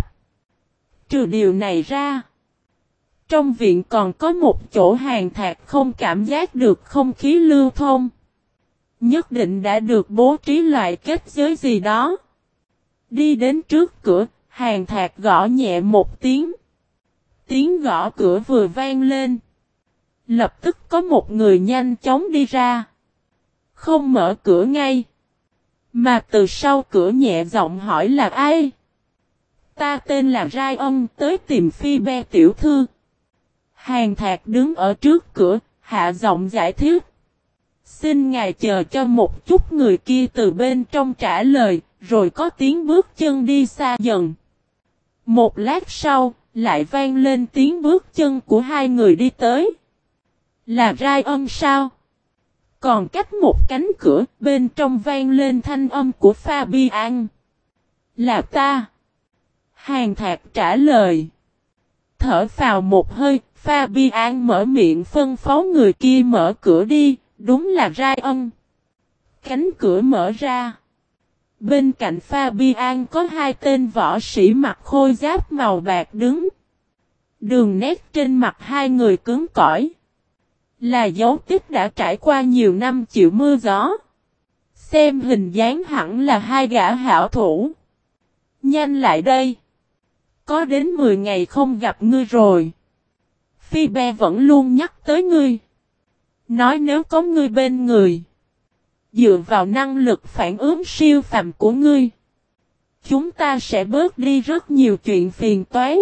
A: Trừ điều này ra, trong viện còn có một chỗ Hàn Thạc không cảm giác được không khí lưu thông. Nhất định đã được bố trí loại kết giới gì đó. Đi đến trước cửa, Hàn Thạc gõ nhẹ một tiếng. Tiếng gõ cửa vừa vang lên. Lập tức có một người nhanh chóng đi ra. Không mở cửa ngay. Mà từ sau cửa nhẹ giọng hỏi là ai? Ta tên là Ryan, tới tìm Phoebe tiểu thư. Hàn Thạc đứng ở trước cửa, hạ giọng giải thích. Xin ngài chờ cho một chút, người kia từ bên trong trả lời, rồi có tiếng bước chân đi xa dần. Một lát sau, lại vang lên tiếng bước chân của hai người đi tới. Là Ryan sao? Còn cách một cánh cửa, bên trong vang lên thanh âm của Fabian. Là ta. Hàn Thạc trả lời. Thở phào một hơi, Fabian mở miệng phân phó người kia mở cửa đi, đúng là Ryan. Cánh cửa mở ra. Bên cạnh Fabian có hai tên võ sĩ mặc khôi giáp màu bạc đứng. Đường nét trên mặt hai người cứng cỏi. Là dấu tích đã trải qua nhiều năm chịu mưa gió. Xem hình dáng hẳn là hai gã hảo thủ. Nhanh lại đây. Có đến 10 ngày không gặp ngươi rồi. Phoebe vẫn luôn nhắc tới ngươi. Nói nếu có ngươi bên người. Dựa vào năng lực phản ứng siêu phàm của ngươi. Chúng ta sẽ bớt đi rất nhiều chuyện phiền toái.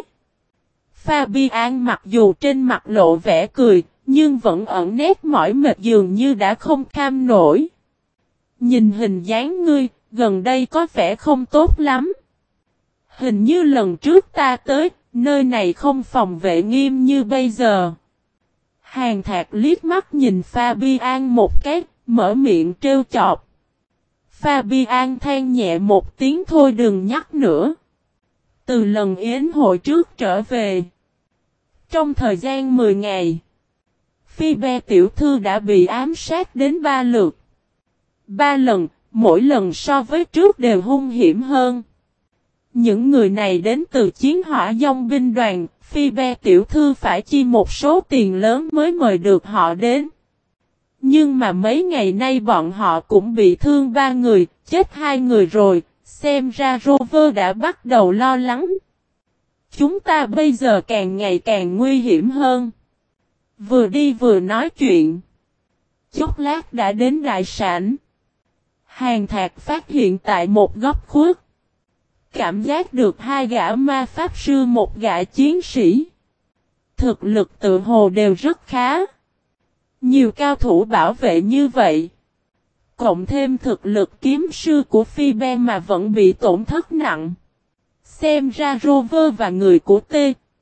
A: Fabian mặc dù trên mặt lộ vẻ cười. Nhưng vẫn ẩn nét mỏi mệt, dường như đã không kham nổi. Nhìn hình dáng ngươi, gần đây có vẻ không tốt lắm. Hình như lần trước ta tới, nơi này không phòng vệ nghiêm như bây giờ. Hàn Thạc liếc mắt nhìn Fabian một cái, mở miệng trêu chọc. Fabian than nhẹ một tiếng, thôi đừng nhắc nữa. Từ lần yến hội trước trở về. Trong thời gian 10 ngày. Phoebe tiểu thư đã bị ám sát đến 3 lượt. 3 lần, mỗi lần so với trước đều hung hiểm hơn. Những người này đến từ chiến hỏa dòng binh đoàn, Phoebe tiểu thư phải chi một số tiền lớn mới mời được họ đến. Nhưng mà mấy ngày nay bọn họ cũng bị thương 3 người, chết 2 người rồi, xem ra Rover đã bắt đầu lo lắng. Chúng ta bây giờ càng ngày càng nguy hiểm hơn. Vừa đi vừa nói chuyện. Chốc lát đã đến đại sảnh. Hàn Thạc phát hiện tại một góc khuất. Cảm giác được hai gã ma pháp sư, một gã chiến sĩ. Thực lực tự hồ đều rất khá. Nhiều cao thủ bảo vệ như vậy. Cộng thêm thực lực kiếm sư của Phoebe mà vẫn bị tổn thất nặng. Xem ra Rover và người của T.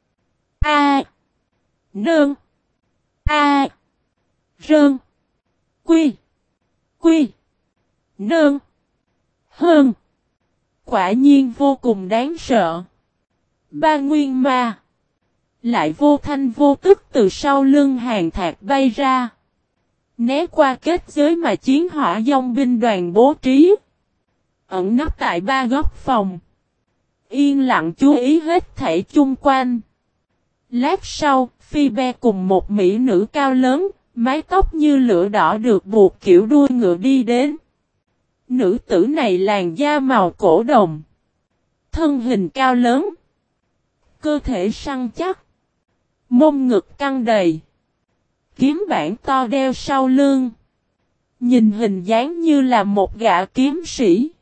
A: A. Nương. A. Rơn. Quy. Quy. Nơn. Hơn. Quả nhiên vô cùng đáng sợ. Ba nguyên ma. Lại vô thanh vô tức từ sau lưng Hàn Thạc bay ra. Né qua kết giới mà chiến hỏa dòng binh đoàn bố trí. Ẩn nấp tại 3 góc phòng. Yên lặng chú ý hết thảy chung quanh. Lát sau, Phoebe cùng một mỹ nữ cao lớn, mái tóc như lửa đỏ được buộc kiểu đuôi ngựa đi đến. Nữ tử này làn da màu cổ đồng. Thân hình cao lớn. Cơ thể săn chắc. Mông ngực căng đầy. Kiếm bản to đeo sau lưng. Nhìn hình dáng như là một gã kiếm sĩ.